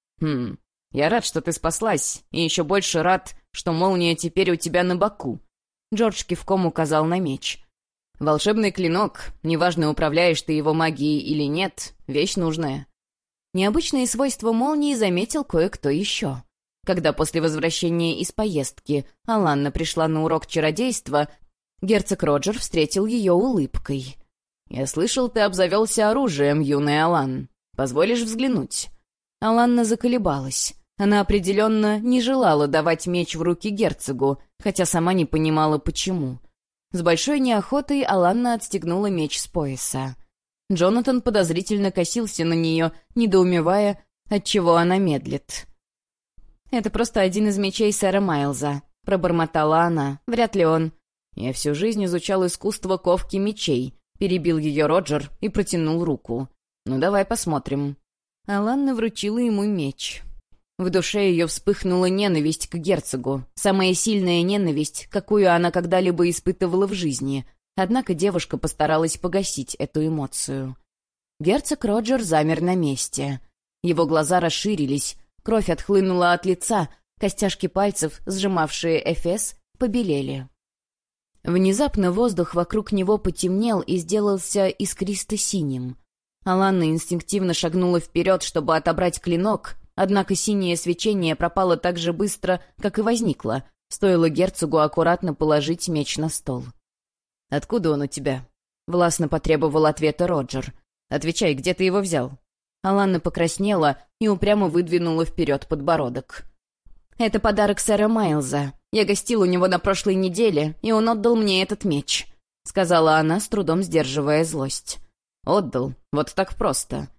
S1: «Я рад, что ты спаслась, и еще больше рад, что молния теперь у тебя на боку». Джордж кивком указал на меч. «Волшебный клинок, неважно, управляешь ты его магией или нет, вещь нужная». Необычные свойства молнии заметил кое-кто еще. Когда после возвращения из поездки Аланна пришла на урок чародейства, герцог Роджер встретил ее улыбкой. «Я слышал, ты обзавелся оружием, юный Алан. Позволишь взглянуть?» Аланна заколебалась. Она определенно не желала давать меч в руки герцогу, хотя сама не понимала, почему. С большой неохотой Аланна отстегнула меч с пояса. Джонатан подозрительно косился на нее, недоумевая, отчего она медлит. «Это просто один из мечей сэра Майлза», — пробормотала она. «Вряд ли он...» «Я всю жизнь изучал искусство ковки мечей», — перебил ее Роджер и протянул руку. «Ну, давай посмотрим». Аланна вручила ему меч. В душе ее вспыхнула ненависть к герцогу, самая сильная ненависть, какую она когда-либо испытывала в жизни, однако девушка постаралась погасить эту эмоцию. Герцог Роджер замер на месте. Его глаза расширились, кровь отхлынула от лица, костяшки пальцев, сжимавшие эфес, побелели. Внезапно воздух вокруг него потемнел и сделался искристо-синим. Аланна инстинктивно шагнула вперед, чтобы отобрать клинок, однако синее свечение пропало так же быстро, как и возникло, стоило герцогу аккуратно положить меч на стол. «Откуда он у тебя?» — властно потребовал ответа Роджер. «Отвечай, где ты его взял?» Аланна покраснела и упрямо выдвинула вперед подбородок. «Это подарок сэра Майлза. Я гостил у него на прошлой неделе, и он отдал мне этот меч», — сказала она, с трудом сдерживая злость. «Отдал? Вот так просто».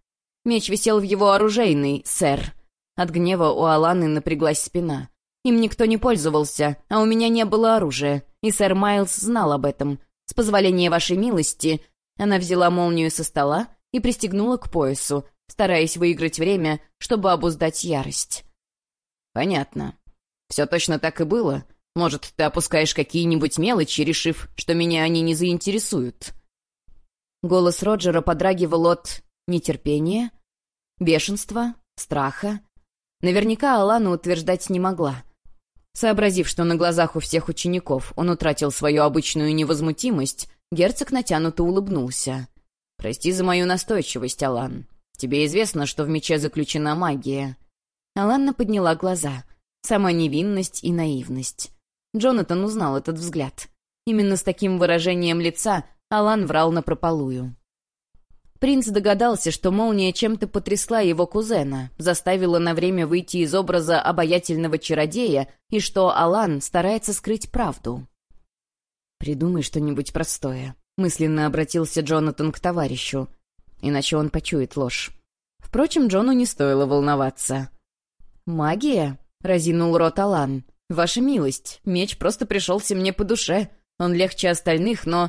S1: Меч висел в его оружейной, сэр». От гнева у Аланы напряглась спина. «Им никто не пользовался, а у меня не было оружия, и сэр Майлз знал об этом. С позволения вашей милости...» Она взяла молнию со стола и пристегнула к поясу, стараясь выиграть время, чтобы обуздать ярость. «Понятно. Все точно так и было? Может, ты опускаешь какие-нибудь мелочи, решив, что меня они не заинтересуют?» Голос Роджера подрагивал от нетерпения, бешенства, страха. Наверняка Алана утверждать не могла. Сообразив, что на глазах у всех учеников он утратил свою обычную невозмутимость, герцог натянуто улыбнулся. «Прости за мою настойчивость, Алан. Тебе известно, что в мече заключена магия». Аланна подняла глаза. Сама невинность и наивность. Джонатан узнал этот взгляд. Именно с таким выражением лица Алан врал напропалую. Принц догадался, что молния чем-то потрясла его кузена, заставила на время выйти из образа обаятельного чародея, и что Алан старается скрыть правду. «Придумай что-нибудь простое», — мысленно обратился Джонатан к товарищу. Иначе он почует ложь. Впрочем, Джону не стоило волноваться. «Магия?» — разинул рот Алан. «Ваша милость, меч просто пришелся мне по душе. Он легче остальных, но...»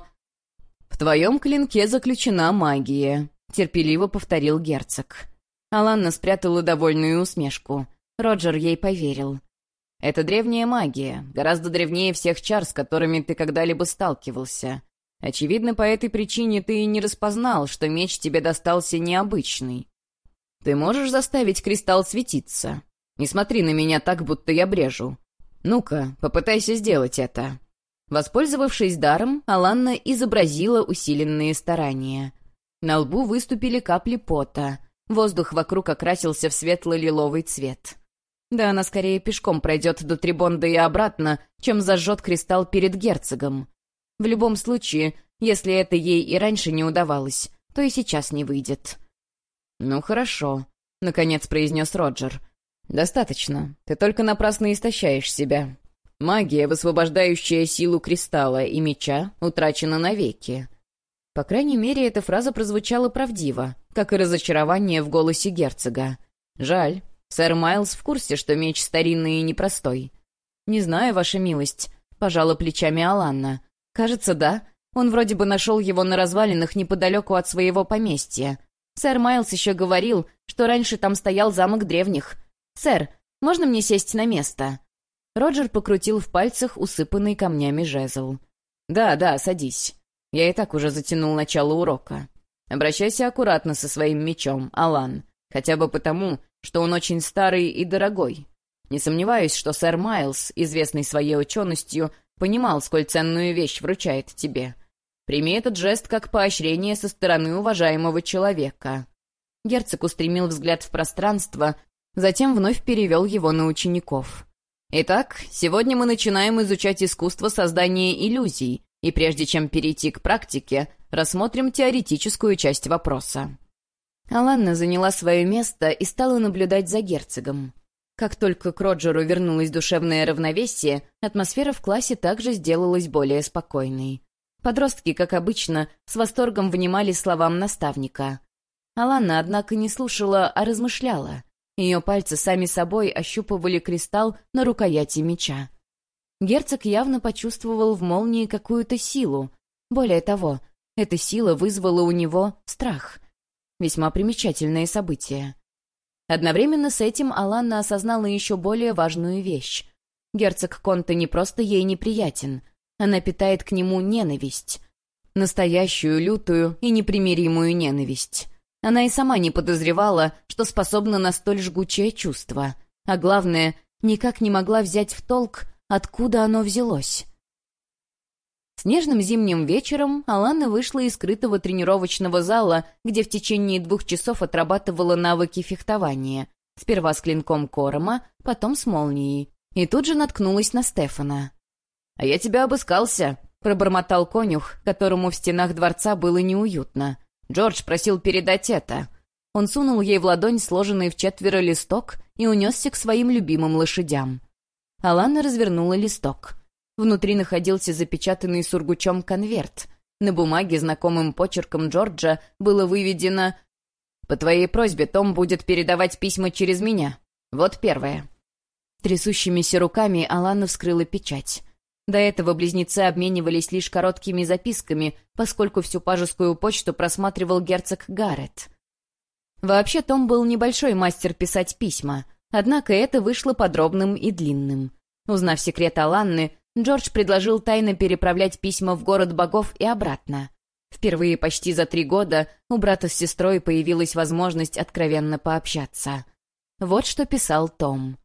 S1: «В твоем клинке заключена магия», — терпеливо повторил герцог. Аланна спрятала довольную усмешку. Роджер ей поверил. «Это древняя магия, гораздо древнее всех чар, с которыми ты когда-либо сталкивался. Очевидно, по этой причине ты и не распознал, что меч тебе достался необычный. Ты можешь заставить кристалл светиться? Не смотри на меня так, будто я брежу. Ну-ка, попытайся сделать это». Воспользовавшись даром, Аланна изобразила усиленные старания. На лбу выступили капли пота. Воздух вокруг окрасился в светло-лиловый цвет. Да она скорее пешком пройдет до Трибонда и обратно, чем зажжет кристалл перед герцогом. В любом случае, если это ей и раньше не удавалось, то и сейчас не выйдет. «Ну хорошо», — наконец произнес Роджер. «Достаточно. Ты только напрасно истощаешь себя. Магия, высвобождающая силу кристалла и меча, утрачена навеки». По крайней мере, эта фраза прозвучала правдиво, как и разочарование в голосе герцога. «Жаль. Сэр Майлз в курсе, что меч старинный и непростой». «Не знаю, ваша милость», — пожала плечами Аланна. «Кажется, да. Он вроде бы нашел его на развалинах неподалеку от своего поместья. Сэр Майлз еще говорил, что раньше там стоял замок древних. Сэр, можно мне сесть на место?» Роджер покрутил в пальцах усыпанный камнями жезл. «Да, садись. Я и так уже затянул начало урока. Обращайся аккуратно со своим мечом, Алан, хотя бы потому, что он очень старый и дорогой. Не сомневаюсь, что сэр Майлз, известный своей ученостью, понимал, сколь ценную вещь вручает тебе. Прими этот жест как поощрение со стороны уважаемого человека». Герцог устремил взгляд в пространство, затем вновь перевел его на учеников. «Итак, сегодня мы начинаем изучать искусство создания иллюзий, и прежде чем перейти к практике, рассмотрим теоретическую часть вопроса». Аланна заняла свое место и стала наблюдать за герцогом. Как только к Роджеру вернулось душевное равновесие, атмосфера в классе также сделалась более спокойной. Подростки, как обычно, с восторгом внимали словам наставника. Аланна, однако, не слушала, а размышляла. Ее пальцы сами собой ощупывали кристалл на рукояти меча. Герцог явно почувствовал в молнии какую-то силу. Более того, эта сила вызвала у него страх. Весьма примечательное событие. Одновременно с этим Аланна осознала еще более важную вещь. Герцог Конте не просто ей неприятен, она питает к нему ненависть. Настоящую, лютую и непримиримую ненависть. Она и сама не подозревала, что способна на столь жгучее чувство. А главное, никак не могла взять в толк, откуда оно взялось. Снежным зимним вечером Аланна вышла из скрытого тренировочного зала, где в течение 2 часов отрабатывала навыки фехтования. Сперва с клинком Корома, потом с молнией. И тут же наткнулась на Стефана. «А я тебя обыскался», — пробормотал конюх, которому в стенах дворца было неуютно. «Джордж просил передать это». Он сунул ей в ладонь сложенный в 4 листок и унесся к своим любимым лошадям. Аланна развернула листок. Внутри находился запечатанный сургучом конверт. На бумаге знакомым почерком Джорджа было выведено
S2: По твоей просьбе Том будет передавать письма через меня. Вот первое».
S1: Трясущимися руками Алана вскрыла печать. До этого близнецы обменивались лишь короткими записками, поскольку всю пажескую почту просматривал герцог Гаррет. Вообще, Том был небольшой мастер писать письма, однако это вышло подробным и длинным. Узнав секрет Аланны, Джордж предложил тайно переправлять письма в город богов и обратно. Впервые почти за 3 года у брата с сестрой появилась возможность откровенно пообщаться. Вот что писал Том.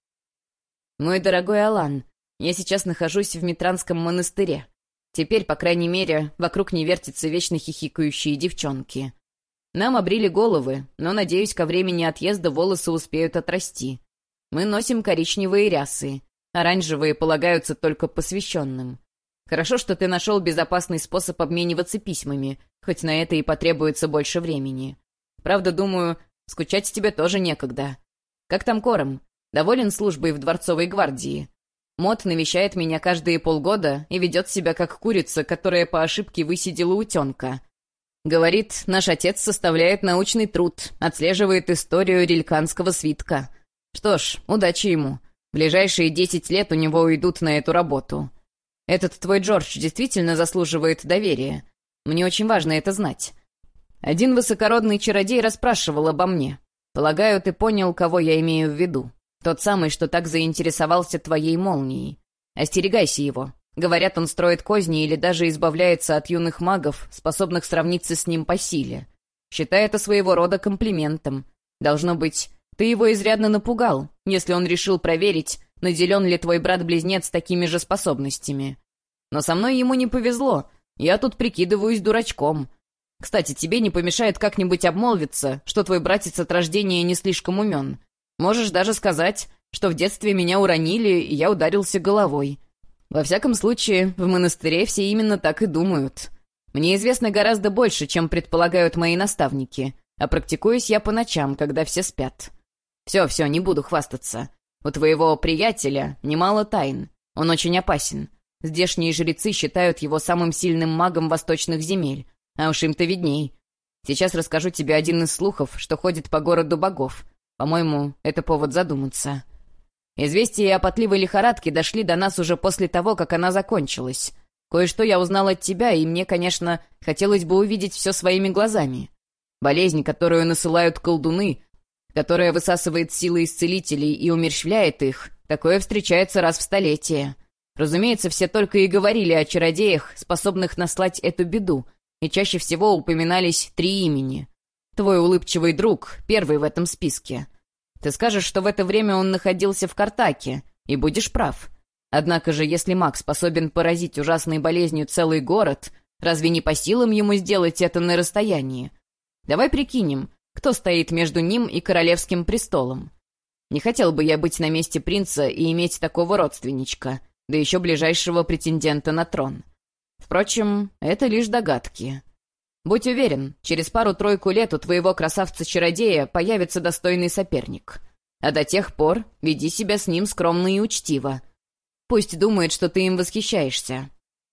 S1: «Мой дорогой Алан, я сейчас нахожусь в Митранском монастыре. Теперь, по крайней мере, вокруг не вертятся вечно хихикающие девчонки. Нам обрили головы, но, надеюсь, ко времени отъезда волосы успеют отрасти. Мы носим коричневые рясы. Оранжевые полагаются только посвященным. Хорошо, что ты нашел безопасный способ обмениваться письмами, хоть на это и потребуется больше времени. Правда, думаю, скучать тебе тоже некогда. Как там Кором? Доволен службой в дворцовой гвардии? Мот навещает меня каждые полгода и ведет себя как курица, которая по ошибке высидела утенка. Говорит, наш отец составляет научный труд, отслеживает историю рельканского свитка. Что ж, удачи ему. Ближайшие 10 лет у него уйдут на эту работу. Этот твой Джордж действительно заслуживает доверия. Мне очень важно это знать. Один высокородный чародей расспрашивал обо мне. Полагаю, ты понял, кого я имею в виду. Тот самый, что так заинтересовался твоей молнией. Остерегайся его. Говорят, он строит козни или даже избавляется от юных магов, способных сравниться с ним по силе. Считай это своего рода комплиментом. Должно быть, ты его изрядно напугал, если он решил проверить, наделен ли твой брат-близнец такими же способностями. Но со мной ему не повезло. Я тут прикидываюсь дурачком. Кстати, тебе не помешает как-нибудь обмолвиться, что твой братец от рождения не слишком умен. Можешь даже сказать, что в детстве меня уронили, и я ударился головой. Во всяком случае, в монастыре все именно так и думают. Мне известно гораздо больше, чем предполагают мои наставники, а практикуюсь я по ночам, когда все спят. Все, не буду хвастаться. У твоего приятеля немало тайн. Он очень опасен. Здешние жрецы считают его самым сильным магом восточных земель, а уж им-то видней. Сейчас расскажу тебе один из слухов, что ходит по городу богов. По-моему, это повод задуматься. Известия о потливой лихорадке дошли до нас уже после того, как она закончилась. Кое-что я узнал от тебя, и мне, конечно, хотелось бы увидеть все своими глазами. Болезнь, которую насылают колдуны, которая высасывает силы из целителей и умерщвляет их, такое встречается раз в столетие. Разумеется, все только и говорили о чародеях, способных наслать эту беду, и чаще всего упоминались 3 имени. Твой улыбчивый друг первый в этом списке. Ты скажешь, что в это время он находился в Картаке, и будешь прав. Однако же, если маг способен поразить ужасной болезнью целый город, разве не по силам ему сделать это на расстоянии? Давай прикинем, кто стоит между ним и королевским престолом. Не хотел бы я быть на месте принца и иметь такого родственничка, да еще ближайшего претендента на трон. Впрочем, это лишь догадки. Будь уверен, через 2-3 лет у твоего красавца-чародея появится достойный соперник. А до тех пор веди себя с ним скромно и учтиво. Пусть думает, что ты им восхищаешься.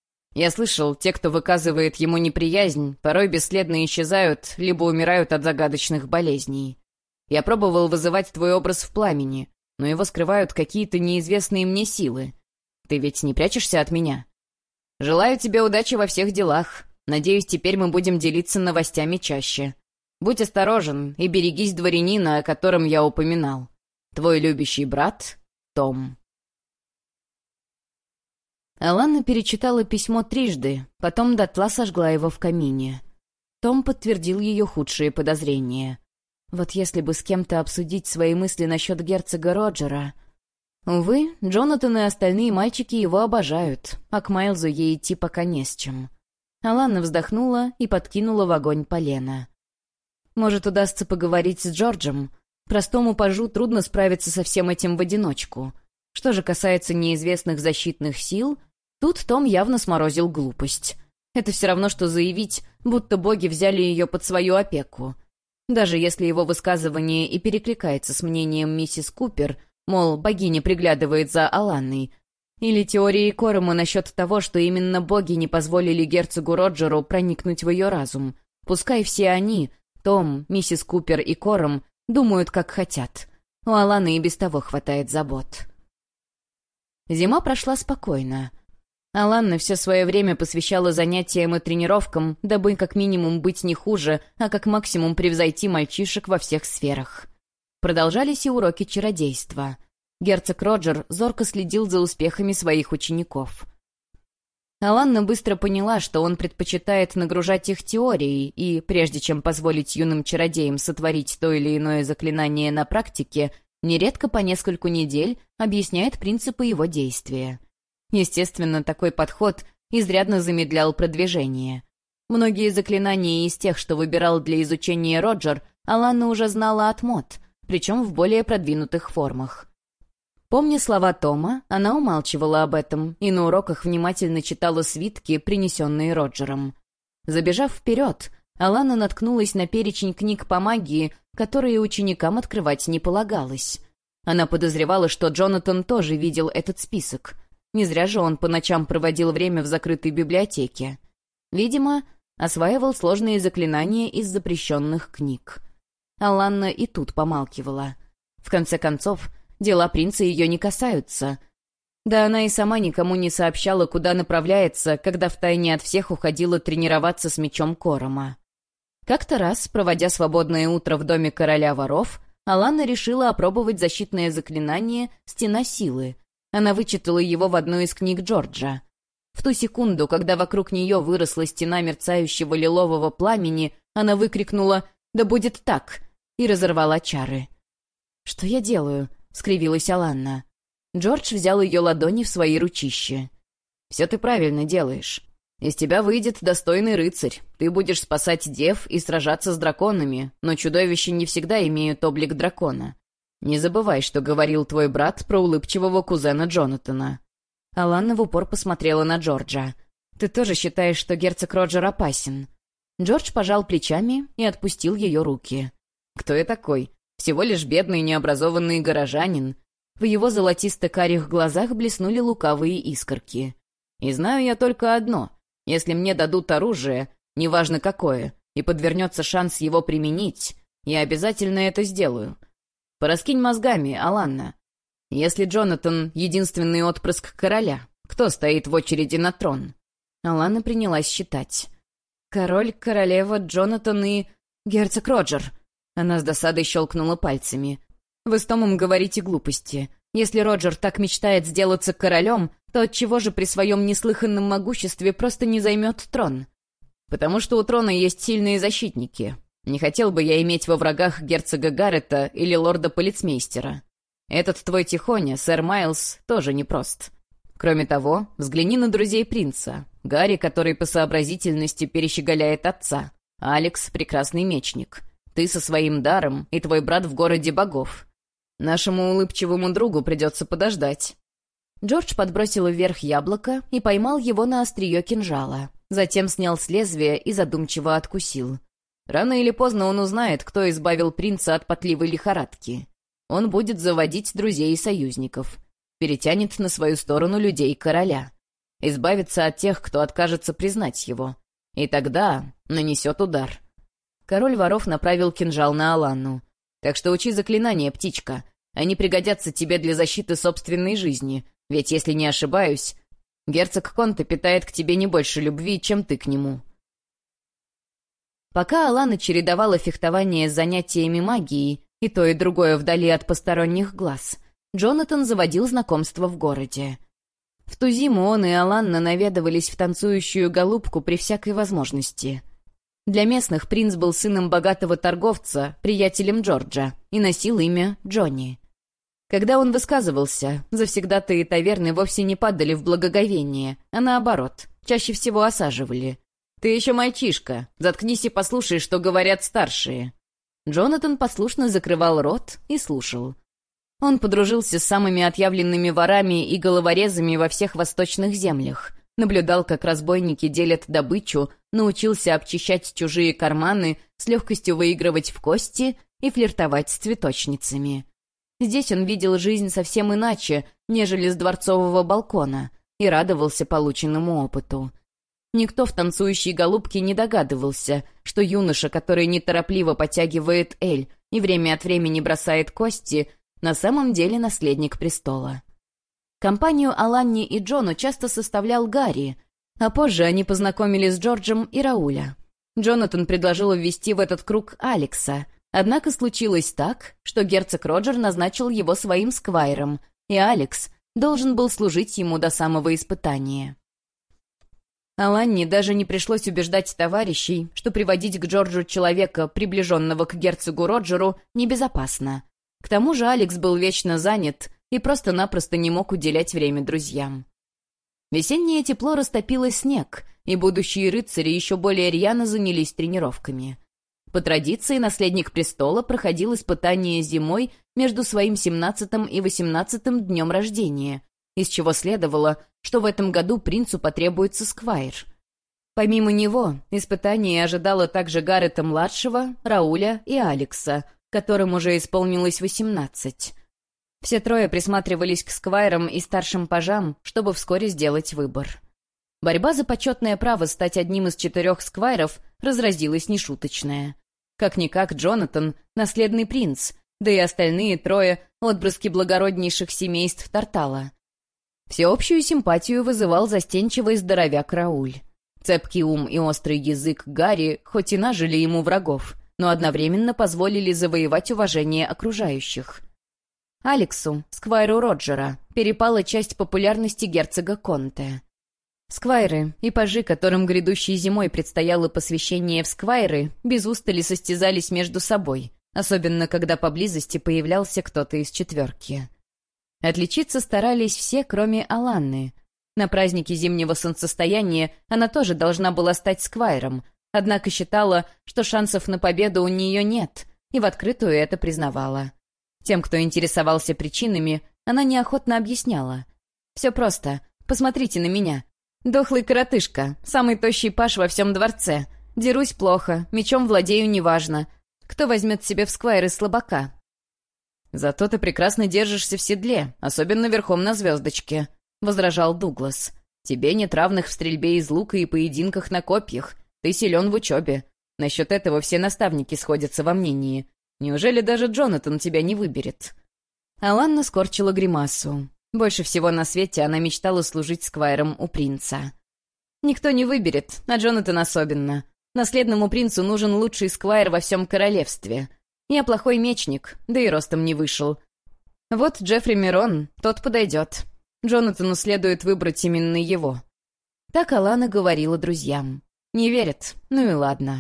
S1: Я слышал, те, кто выказывает ему неприязнь, порой бесследно исчезают, либо умирают от загадочных болезней. Я пробовал вызывать твой образ в пламени, но его скрывают какие-то неизвестные мне силы. Ты ведь не прячешься от меня? Желаю тебе удачи во всех делах. Надеюсь, теперь мы будем делиться новостями чаще. Будь осторожен и берегись дворянина, о котором я упоминал. Твой любящий брат Том». Алана перечитала письмо 3, потом дотла сожгла его в камине. Том подтвердил ее худшие подозрения. Вот если бы с кем-то обсудить свои мысли насчет герцога Роджера... Увы, Джонатан и остальные мальчики его обожают, а к Майлзу ей идти пока не с чем. Алана вздохнула и подкинула в огонь полено. Может, удастся поговорить с Джорджем? Простому пажу трудно справиться со всем этим в одиночку. Что же касается неизвестных защитных сил, тут Том явно сморозил глупость. Это все равно, что заявить, будто боги взяли ее под свою опеку. Даже если его высказывание и перекликается с мнением миссис Купер, мол, богиня приглядывает за Аланной, или теорией Корома насчет того, что именно боги не позволили герцогу Роджеру проникнуть в ее разум. Пускай все они, Том, миссис Купер и Кором думают, как хотят. У Аланы и без того хватает забот. Зима прошла спокойно. Алана все свое время посвящала занятиям и тренировкам, дабы как минимум быть не хуже, а как максимум превзойти мальчишек во всех сферах. Продолжались и уроки чародейства. Герцог Роджер зорко следил за успехами своих учеников. Аланна быстро поняла, что он предпочитает нагружать их теорией, и, прежде чем позволить юным чародеям сотворить то или иное заклинание на практике, нередко по нескольку недель объясняет принципы его действия. Естественно, такой подход изрядно замедлял продвижение. Многие заклинания из тех, что выбирал для изучения Роджер, Аланна уже знала от мод, причем в более продвинутых формах. Помня слова Тома, она умалчивала об этом и на уроках внимательно читала свитки, принесенные Роджером. Забежав вперед, Алана наткнулась на перечень книг по магии, которые ученикам открывать не полагалось. Она подозревала, что Джонатан тоже видел этот список. Не зря же он по ночам проводил время в закрытой библиотеке. Видимо, осваивал сложные заклинания из запрещенных книг. Аланна и тут помалкивала. В конце концов, дела принца ее не касаются. Да она и сама никому не сообщала, куда направляется, когда втайне от всех уходила тренироваться с мечом Корома. Как-то раз, проводя свободное утро в доме короля воров, Аланна решила опробовать защитное заклинание «Стена силы». Она вычитала его в одной из книг Джорджа. В ту секунду, когда вокруг нее выросла стена мерцающего лилового пламени, она выкрикнула «Да будет так!» и разорвала чары. «Что я делаю?» — скривилась Аланна. Джордж взял ее ладони в свои ручища. «Все ты правильно делаешь. Из тебя выйдет достойный рыцарь. Ты будешь спасать дев и сражаться с драконами, но чудовища не всегда имеют облик дракона. Не забывай, что говорил твой брат про улыбчивого кузена Джонатана». Аланна в упор посмотрела на Джорджа. «Ты тоже считаешь, что герцог Роджер опасен?» Джордж пожал плечами и отпустил ее руки. «Кто я такой? Всего лишь бедный необразованный горожанин». В его золотисто-карих глазах блеснули лукавые искорки. «И знаю я только одно. Если мне дадут оружие, неважно какое, и подвернется шанс его применить, я обязательно это сделаю. Пораскинь мозгами, Аланна. Если Джонатан — единственный отпрыск короля, кто стоит в очереди на трон?» Аланна принялась считать. «Король, королева, Джонатан и... герцог Роджер». Она с досадой щелкнула пальцами. «Вы с Томом говорите глупости. Если Роджер так мечтает сделаться королем, то отчего же при своем неслыханном могуществе просто не займет трон? Потому что у трона есть сильные защитники. Не хотел бы я иметь во врагах герцога Гаррета или лорда-полицмейстера. Этот твой тихоня, сэр Майлз, тоже непрост. Кроме того, взгляни на друзей принца. Гарри, который по сообразительности перещеголяет отца. Алекс — прекрасный мечник. Ты со своим даром и твой брат в городе богов. Нашему улыбчивому другу придется подождать». Джордж подбросил вверх яблоко и поймал его на острие кинжала. Затем снял с лезвия и задумчиво откусил. Рано или поздно он узнает, кто избавил принца от потливой лихорадки. Он будет заводить друзей и союзников. Перетянет на свою сторону людей короля. Избавится от тех, кто откажется признать его. И тогда нанесет удар. Король воров направил кинжал на Аланну. «Так что учи заклинания, птичка. Они пригодятся тебе для защиты собственной жизни. Ведь, если не ошибаюсь, герцог Конте питает к тебе не больше любви, чем ты к нему». Пока Алана чередовала фехтование с занятиями магией, и то и другое вдали от посторонних глаз, Джонатан заводил знакомство в городе. В ту зиму он и Аланна наведывались в танцующую голубку при всякой возможности. Для местных принц был сыном богатого торговца, приятелем Джорджа, и носил имя Джонни. Когда он высказывался, завсегдатаи таверны вовсе не падали в благоговение, а наоборот, чаще всего осаживали. «Ты еще мальчишка, заткнись и послушай, что говорят старшие». Джонатан послушно закрывал рот и слушал. Он подружился с самыми отъявленными ворами и головорезами во всех восточных землях. Наблюдал, как разбойники делят добычу, научился обчищать чужие карманы, с легкостью выигрывать в кости и флиртовать с цветочницами. Здесь он видел жизнь совсем иначе, нежели с дворцового балкона, и радовался полученному опыту. Никто в танцующей голубке не догадывался, что что юноша, который неторопливо потягивает эль и время от времени бросает кости, на самом деле наследник престола. Компанию Аланни и Джону часто составлял Гарри, а позже они познакомились с Джорджем и Рауля. Джонатан предложил ввести в этот круг Алекса, однако случилось так, что герцог Роджер назначил его своим сквайром, и Алекс должен был служить ему до самого испытания. Аланни даже не пришлось убеждать товарищей, что приводить к Джорджу человека, приближенного к герцогу Роджеру, небезопасно. К тому же Алекс был вечно занят и просто-напросто не мог уделять время друзьям. Весеннее тепло растопило снег, и будущие рыцари еще более рьяно занялись тренировками. По традиции, наследник престола проходил испытания зимой между своим 17-м и 18-м днем рождения, из чего следовало, что в этом году принцу потребуется сквайр. Помимо него, испытание ожидало также Гаррета-младшего, Рауля и Алекса, которым уже исполнилось 18. Все трое присматривались к сквайрам и старшим пажам, чтобы вскоре сделать выбор. Борьба за почетное право стать одним из 4 сквайров разразилась нешуточная. Как-никак Джонатан — наследный принц, да и остальные 3 — отпрыски благороднейших семейств Тартала. Всеобщую симпатию вызывал застенчивый здоровяк Рауль. Цепкий ум и острый язык Гарри хоть и нажили ему врагов, но одновременно позволили завоевать уважение окружающих. Алексу, сквайру Роджера, перепала часть популярности герцога Конте. Сквайры и пажи, которым грядущей зимой предстояло посвящение в сквайры, без устали состязались между собой, особенно когда поблизости появлялся кто-то из 4. Отличиться старались все, кроме Аланны. На празднике зимнего солнцестояния она тоже должна была стать сквайром, однако считала, что шансов на победу у нее нет, и в открытую это признавала. Тем, кто интересовался причинами, она неохотно объясняла. «Все просто. Посмотрите на меня. Дохлый коротышка, самый тощий паж во всем дворце. Дерусь плохо, мечом владею неважно. Кто возьмет себе в сквайры слабака?» «Зато ты прекрасно держишься в седле, особенно верхом на звездочке», — возражал Дуглас. «Тебе нет равных в стрельбе из лука и поединках на копьях. Ты силен в учебе. Насчет этого все наставники сходятся во мнении. Неужели даже Джонатан тебя не выберет?» Аланна скорчила гримасу. Больше всего на свете она мечтала служить сквайром у принца. «Никто не выберет, а Джонатан особенно. Наследному принцу нужен лучший сквайр во всем королевстве. Я плохой мечник, да и ростом не вышел. Вот Джеффри Мирон, тот подойдет. Джонатану следует выбрать именно его». Так Алана говорила друзьям. Не верят, ну и ладно.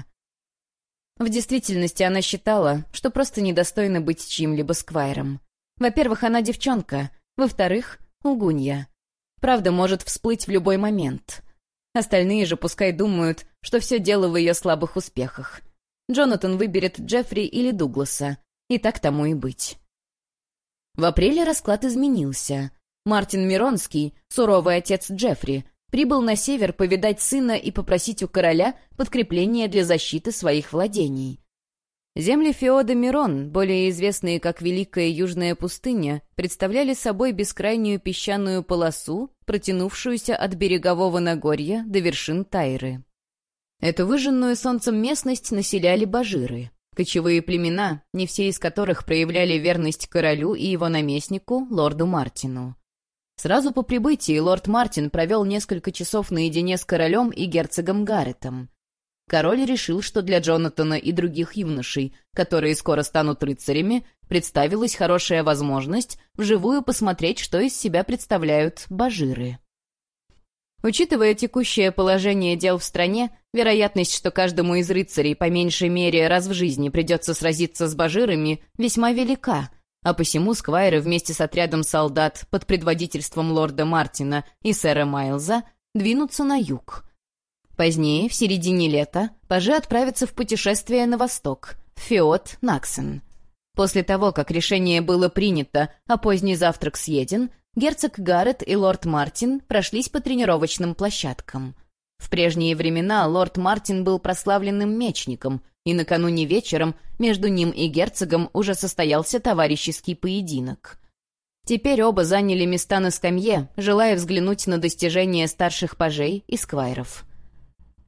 S1: В действительности она считала, что просто недостойна быть чьим-либо сквайром. Во-первых, она девчонка, во-вторых, лгунья. Правда может всплыть в любой момент. Остальные же пускай думают, что все дело в ее слабых успехах. Джонатан выберет Джеффри или Дугласа, и так тому и быть. В апреле расклад изменился. Мартин Миронский, суровый отец Джеффри, прибыл на север повидать сына и попросить у короля подкрепления для защиты своих владений. Земли феода Мирон, более известные как Великая Южная пустыня, представляли собой бескрайнюю песчаную полосу, протянувшуюся от берегового Нагорья до вершин Тайры. Эту выжженную солнцем местность населяли бажиры, кочевые племена, не все из которых проявляли верность королю и его наместнику, лорду Мартину. Сразу по прибытии лорд Мартин провел несколько часов наедине с королем и герцогом Гарретом. Король решил, что для Джонатана и других юношей, которые скоро станут рыцарями, представилась хорошая возможность вживую посмотреть, что из себя представляют бажиры. Учитывая текущее положение дел в стране, вероятность, что каждому из рыцарей по меньшей мере раз в жизни придется сразиться с бажирами, весьма велика, а посему сквайры вместе с отрядом солдат под предводительством лорда Мартина и сэра Майлза двинутся на юг. Позднее, в середине лета, пажи отправятся в путешествие на восток, в феод Наксен. После того, как решение было принято, а поздний завтрак съеден, герцог Гаррет и лорд Мартин прошлись по тренировочным площадкам. В прежние времена лорд Мартин был прославленным мечником, и накануне вечером между ним и герцогом уже состоялся товарищеский поединок. Теперь оба заняли места на скамье, желая взглянуть на достижения старших пажей и сквайров.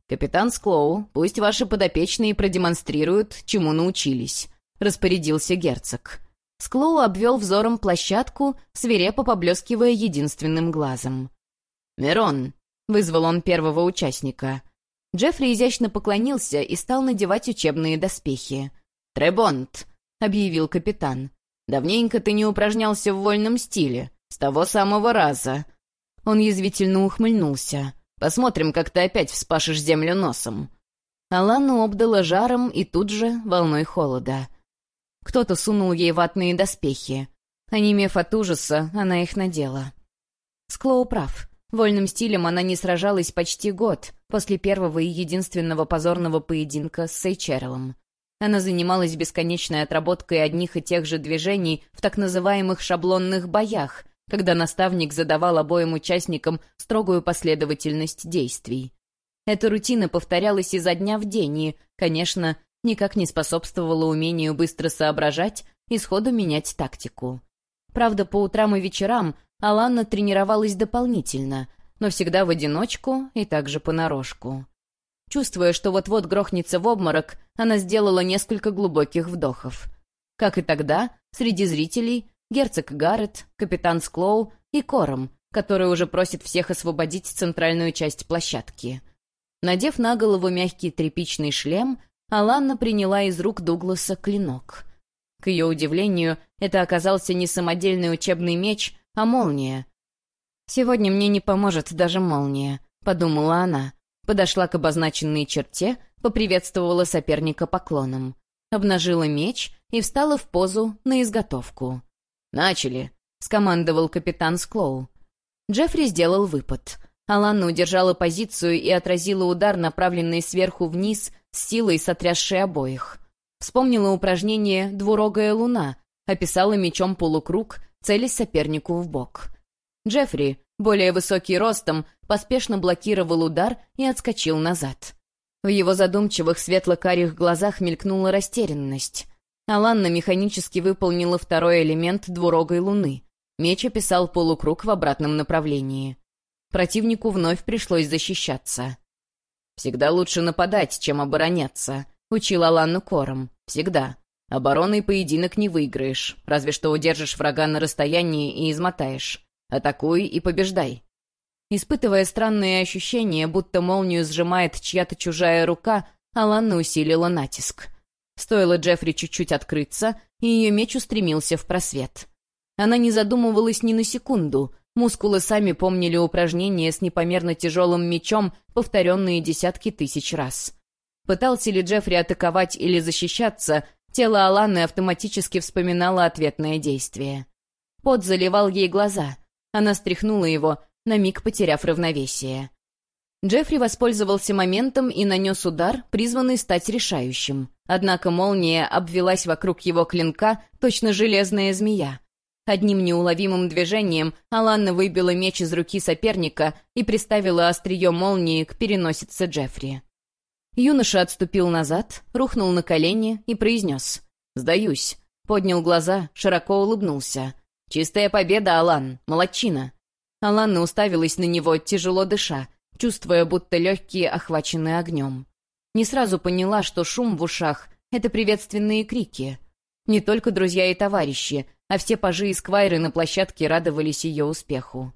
S2: «Капитан Склоу, пусть ваши подопечные продемонстрируют, чему научились», — распорядился герцог. Склоу обвел взором площадку, свирепо поблескивая единственным глазом. «Мирон», — вызвал он первого участника. Джеффри изящно поклонился и стал надевать учебные доспехи. «Требонт», — объявил капитан. «Давненько ты не упражнялся в вольном стиле. С того самого раза». Он язвительно ухмыльнулся. «Посмотрим, как ты опять вспашешь землю носом». Алану обдало жаром и тут же волной холода. Кто-то сунул ей ватные доспехи. Онемев от ужаса, она их надела. Склоу прав. Вольным стилем она не сражалась почти год, после первого и единственного позорного поединка с Сейчерлом. Она занималась бесконечной отработкой одних и тех же движений в так называемых шаблонных боях, когда наставник задавал обоим участникам строгую последовательность действий. Эта рутина повторялась изо дня в день и, конечно, никак не способствовала умению быстро соображать и сходу менять тактику. Правда, по утрам и вечерам Аланна тренировалась дополнительно, но всегда в одиночку и также понарошку. Чувствуя, что вот-вот грохнется в обморок, она сделала несколько глубоких вдохов. Как и тогда, среди зрителей герцог Гаррет, капитан Склоу и Кором, который уже просит всех освободить центральную часть площадки. Надев на голову мягкий тряпичный шлем, Аланна приняла из рук Дугласа клинок. К ее удивлению, это оказался не самодельный учебный меч, а молния. «Сегодня мне не поможет даже молния», — подумала она. Подошла к обозначенной черте, поприветствовала соперника поклоном. Обнажила меч и встала в позу на изготовку. «Начали!» — скомандовал капитан Склоу. Джеффри сделал выпад. Аланна удержала позицию и отразила удар, направленный сверху вниз, с силой сотрясшей обоих. Вспомнила упражнение «Двурогая луна», описала мечом полукруг, целясь сопернику в бок. Джеффри, более высокий ростом, поспешно блокировал удар и отскочил назад. В его задумчивых светло-карих глазах мелькнула растерянность. Аланна механически выполнила второй элемент двурогой луны. Меч описал полукруг в обратном направлении. Противнику вновь пришлось защищаться. «Всегда лучше нападать, чем обороняться», — учил Аланну Кором. «Всегда. Обороной поединок не выиграешь, разве что удержишь врага на расстоянии и измотаешь. Атакуй и побеждай». Испытывая странные ощущения, будто молнию сжимает чья-то чужая рука, Аланна усилила натиск. Стоило Джеффри чуть-чуть открыться, и ее меч устремился в просвет. Она не задумывалась ни на секунду. Мускулы сами помнили упражнения с непомерно тяжелым мечом, повторенные десятки тысяч раз. Пытался ли Джеффри атаковать или защищаться, тело Аланны автоматически вспоминало ответное действие. Пот заливал ей глаза. Она стряхнула его, на миг потеряв равновесие. Джеффри воспользовался моментом и нанес удар, призванный стать решающим. Однако молния обвелась вокруг его клинка, точно железная змея. Одним неуловимым движением Аланна выбила меч из руки соперника и приставила острие молнии к переносице Джеффри. Юноша отступил назад, рухнул на колени и произнес: «Сдаюсь». Поднял глаза, широко улыбнулся. «Чистая победа, Алан! Молодчина!» Аланна уставилась на него, тяжело дыша, чувствуя, будто легкие охвачены огнем. Не сразу поняла, что шум в ушах — это приветственные крики. Не только друзья и товарищи, а все пажи и сквайры на площадке радовались ее успеху.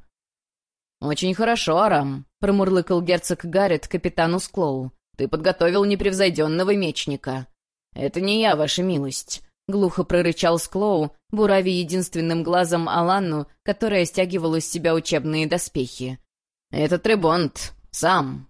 S2: «Очень хорошо, Арам», — промурлыкал герцог Гаррет капитану Склоу. «Ты подготовил непревзойденного мечника». «Это не я, ваша милость», — глухо прорычал Склоу, буравя единственным глазом Аланну, которая стягивала с себя учебные доспехи. «Это Требонт. Сам».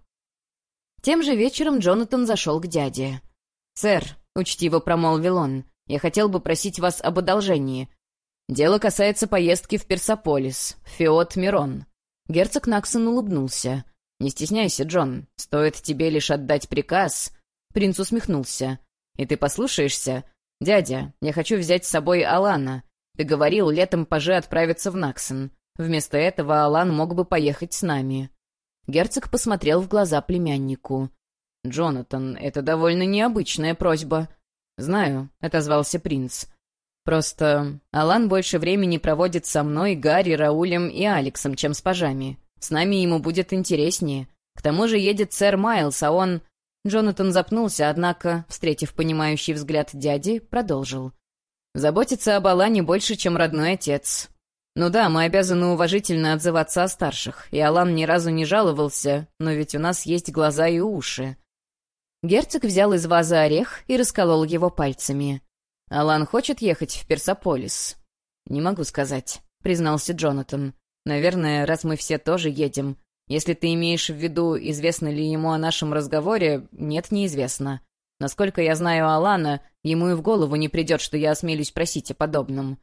S2: Тем же вечером Джонатан зашел к дяде. «Сэр», — учтиво промолвил он, — «я хотел бы просить вас об одолжении. Дело касается поездки в Персополис, в Феод Мирон». Герцог Наксон улыбнулся. «Не стесняйся, Джон, стоит тебе лишь отдать приказ». Принц усмехнулся. «И ты послушаешься? Дядя, я хочу взять с собой Алана. Ты говорил, летом пажи отправятся в Наксон. Вместо этого Алан мог бы поехать с нами». Герцог посмотрел в глаза племяннику. «Джонатан, это довольно необычная просьба». «Знаю», — отозвался принц. «Просто Алан больше времени проводит со мной, Гарри, Раулем и Алексом, чем с пажами. С нами ему будет интереснее. К тому же едет сэр Майлз, а он...» Джонатан запнулся, однако, встретив понимающий взгляд дяди, продолжил. «Заботиться об Алане больше, чем родной отец. Ну да, мы обязаны уважительно отзываться о старших, и Алан ни разу не жаловался, но ведь у нас есть глаза и уши». Герцог взял из вазы орех и расколол его пальцами. «Алан хочет ехать в Персополис?» «Не могу сказать», — признался Джонатан. «Наверное, раз мы все тоже едем. Если ты имеешь в виду, известно ли ему о нашем разговоре, нет, неизвестно. Насколько я знаю Алана, ему и в голову не придет, что я осмелюсь просить о подобном».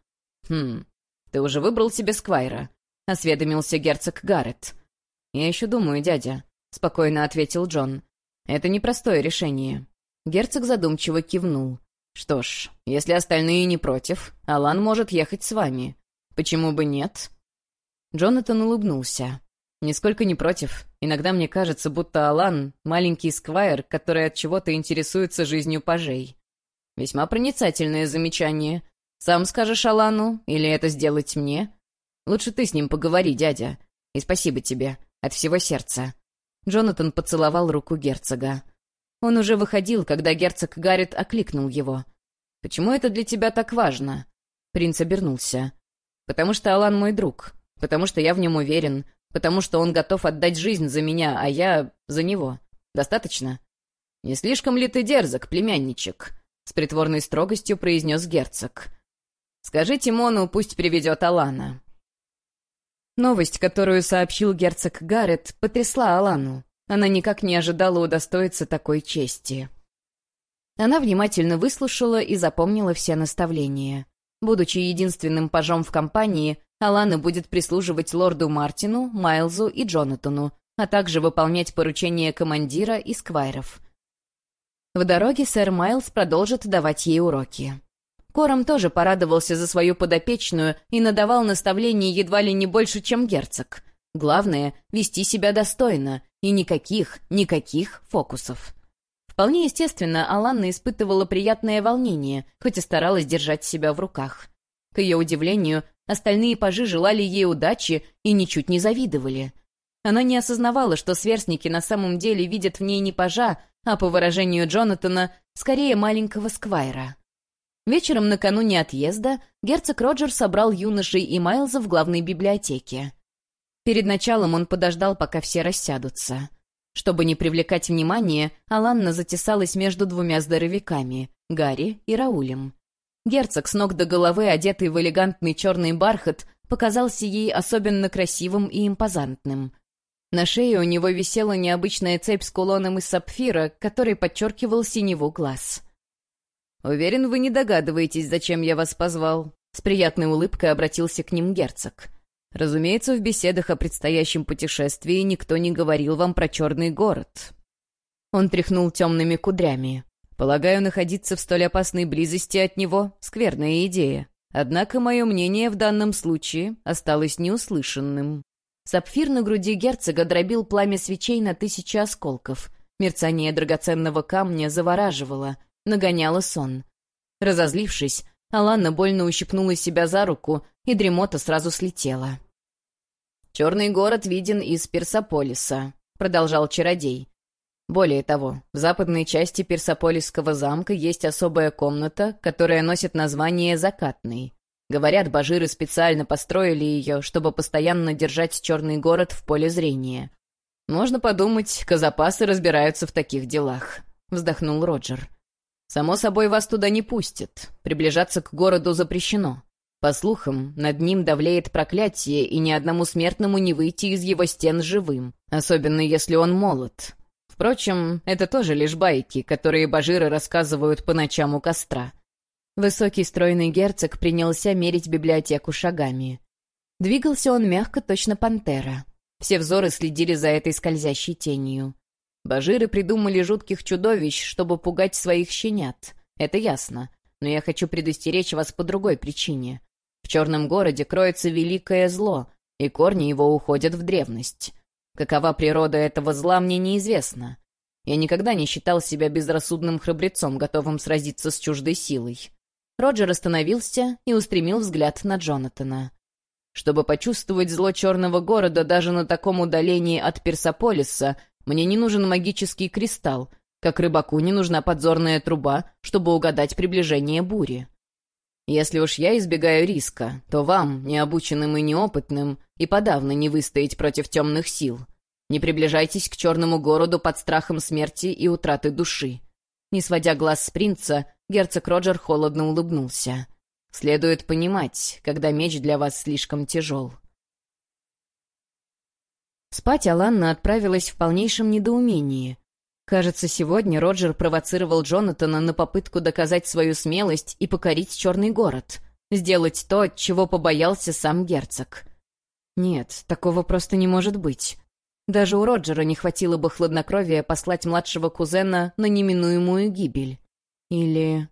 S2: «Ты уже выбрал себе сквайра?» — осведомился герцог Гаррет. «Я еще думаю, дядя», — спокойно ответил Джон. «Это непростое решение». Герцог задумчиво кивнул. «Что ж, если остальные не против, Алан может ехать с вами. Почему бы нет?» Джонатан улыбнулся. «Нисколько не против. Иногда мне кажется, будто Алан — маленький сквайр, который от чего-то интересуется жизнью пажей». «Весьма проницательное замечание. Сам скажешь Алану, или это сделать мне?» «Лучше ты с ним поговори, дядя. И спасибо тебе. От всего сердца». Джонатан поцеловал руку герцога. Он уже выходил, когда герцог Гаррет окликнул его. «Почему это для тебя так важно?» Принц обернулся. «Потому что Алан мой друг. Потому что я в нем уверен. Потому что он готов отдать жизнь за меня, а я за него. Достаточно?» «Не слишком ли ты дерзок, племянничек?» С притворной строгостью произнес герцог. «Скажи Тимону, пусть приведет Алана». Новость, которую сообщил герцог Гаррет, потрясла Алану. Она никак не ожидала удостоиться такой чести. Она внимательно выслушала и запомнила все наставления. Будучи единственным пажом в компании, Алана будет прислуживать лорду Мартину, Майлзу и Джонатану, а также выполнять поручения командира и сквайров. В дороге сэр Майлз продолжит давать ей уроки. Кором тоже порадовался за свою подопечную и надавал наставлений едва ли не больше, чем герцог. Главное — вести себя достойно, и никаких фокусов. Вполне естественно, Аланна испытывала приятное волнение, хоть и старалась держать себя в руках. К ее удивлению, остальные пажи желали ей удачи и ничуть не завидовали. Она не осознавала, что сверстники на самом деле видят в ней не пажа, а, по выражению Джонатана, скорее маленького сквайра. Вечером накануне отъезда герцог Роджер собрал юношей и Майлза в главной библиотеке. Перед началом он подождал, пока все рассядутся. Чтобы не привлекать внимание, Аланна затесалась между двумя здоровяками — Гарри и Раулем. Герцог, с ног до головы одетый в элегантный черный бархат, показался ей особенно красивым и импозантным. На шее у него висела необычная цепь с кулоном из сапфира, который подчеркивал синеву глаз. «Уверен, вы не догадываетесь, зачем я вас позвал», — с приятной улыбкой обратился к ним герцог. «Разумеется, в беседах о предстоящем путешествии никто не говорил вам про черный город». Он тряхнул темными кудрями. «Полагаю, находиться в столь опасной близости от него — скверная идея. Однако мое мнение в данном случае осталось неуслышанным». Сапфир на груди герцога дробил пламя свечей на 1000 осколков. Мерцание драгоценного камня завораживало, нагоняло сон. Разозлившись, Аланна больно ущипнула себя за руку, и дремота сразу слетела. «Черный город виден из Персополиса», — продолжал чародей. «Более того, в западной части Персополисского замка есть особая комната, которая носит название «Закатный». Говорят, бажиры специально построили ее, чтобы постоянно держать черный город в поле зрения. Можно подумать, казапасы разбираются в таких делах», — вздохнул Роджер. «Само собой, вас туда не пустят. Приближаться к городу запрещено. По слухам, над ним давлеет проклятие, и ни одному смертному не выйти из его стен живым, особенно если он молод. Впрочем, это тоже лишь байки, которые бажиры рассказывают по ночам у костра». Высокий стройный герцог принялся мерить библиотеку шагами. Двигался он мягко, точно пантера. Все взоры следили за этой скользящей тенью. Бажиры придумали жутких чудовищ, чтобы пугать своих щенят. Это ясно. Но я хочу предостеречь вас по другой причине. В черном городе кроется великое зло, и корни его уходят в древность. Какова природа этого зла, мне неизвестно. Я никогда не считал себя безрассудным храбрецом, готовым сразиться с чуждой силой. Роджер остановился и устремил взгляд на Джонатана. Чтобы почувствовать зло черного города даже на таком удалении от Персополиса, Мне не нужен магический кристалл, как рыбаку не нужна подзорная труба, чтобы угадать приближение бури. Если уж я избегаю риска, то вам, необученным и неопытным, и подавно не выстоять против темных сил. Не приближайтесь к черному городу под страхом смерти и утраты души». Не сводя глаз с принца, герцог Роджер холодно улыбнулся. «Следует понимать, когда меч для вас слишком тяжел».
S1: Спать Аланна отправилась в полнейшем недоумении. Кажется, сегодня Роджер провоцировал Джонатана на попытку доказать свою смелость и покорить Черный город, сделать то, чего побоялся сам герцог. Нет, такого просто не может быть. Даже у Роджера не хватило бы хладнокровия послать младшего кузена на неминуемую гибель. Или...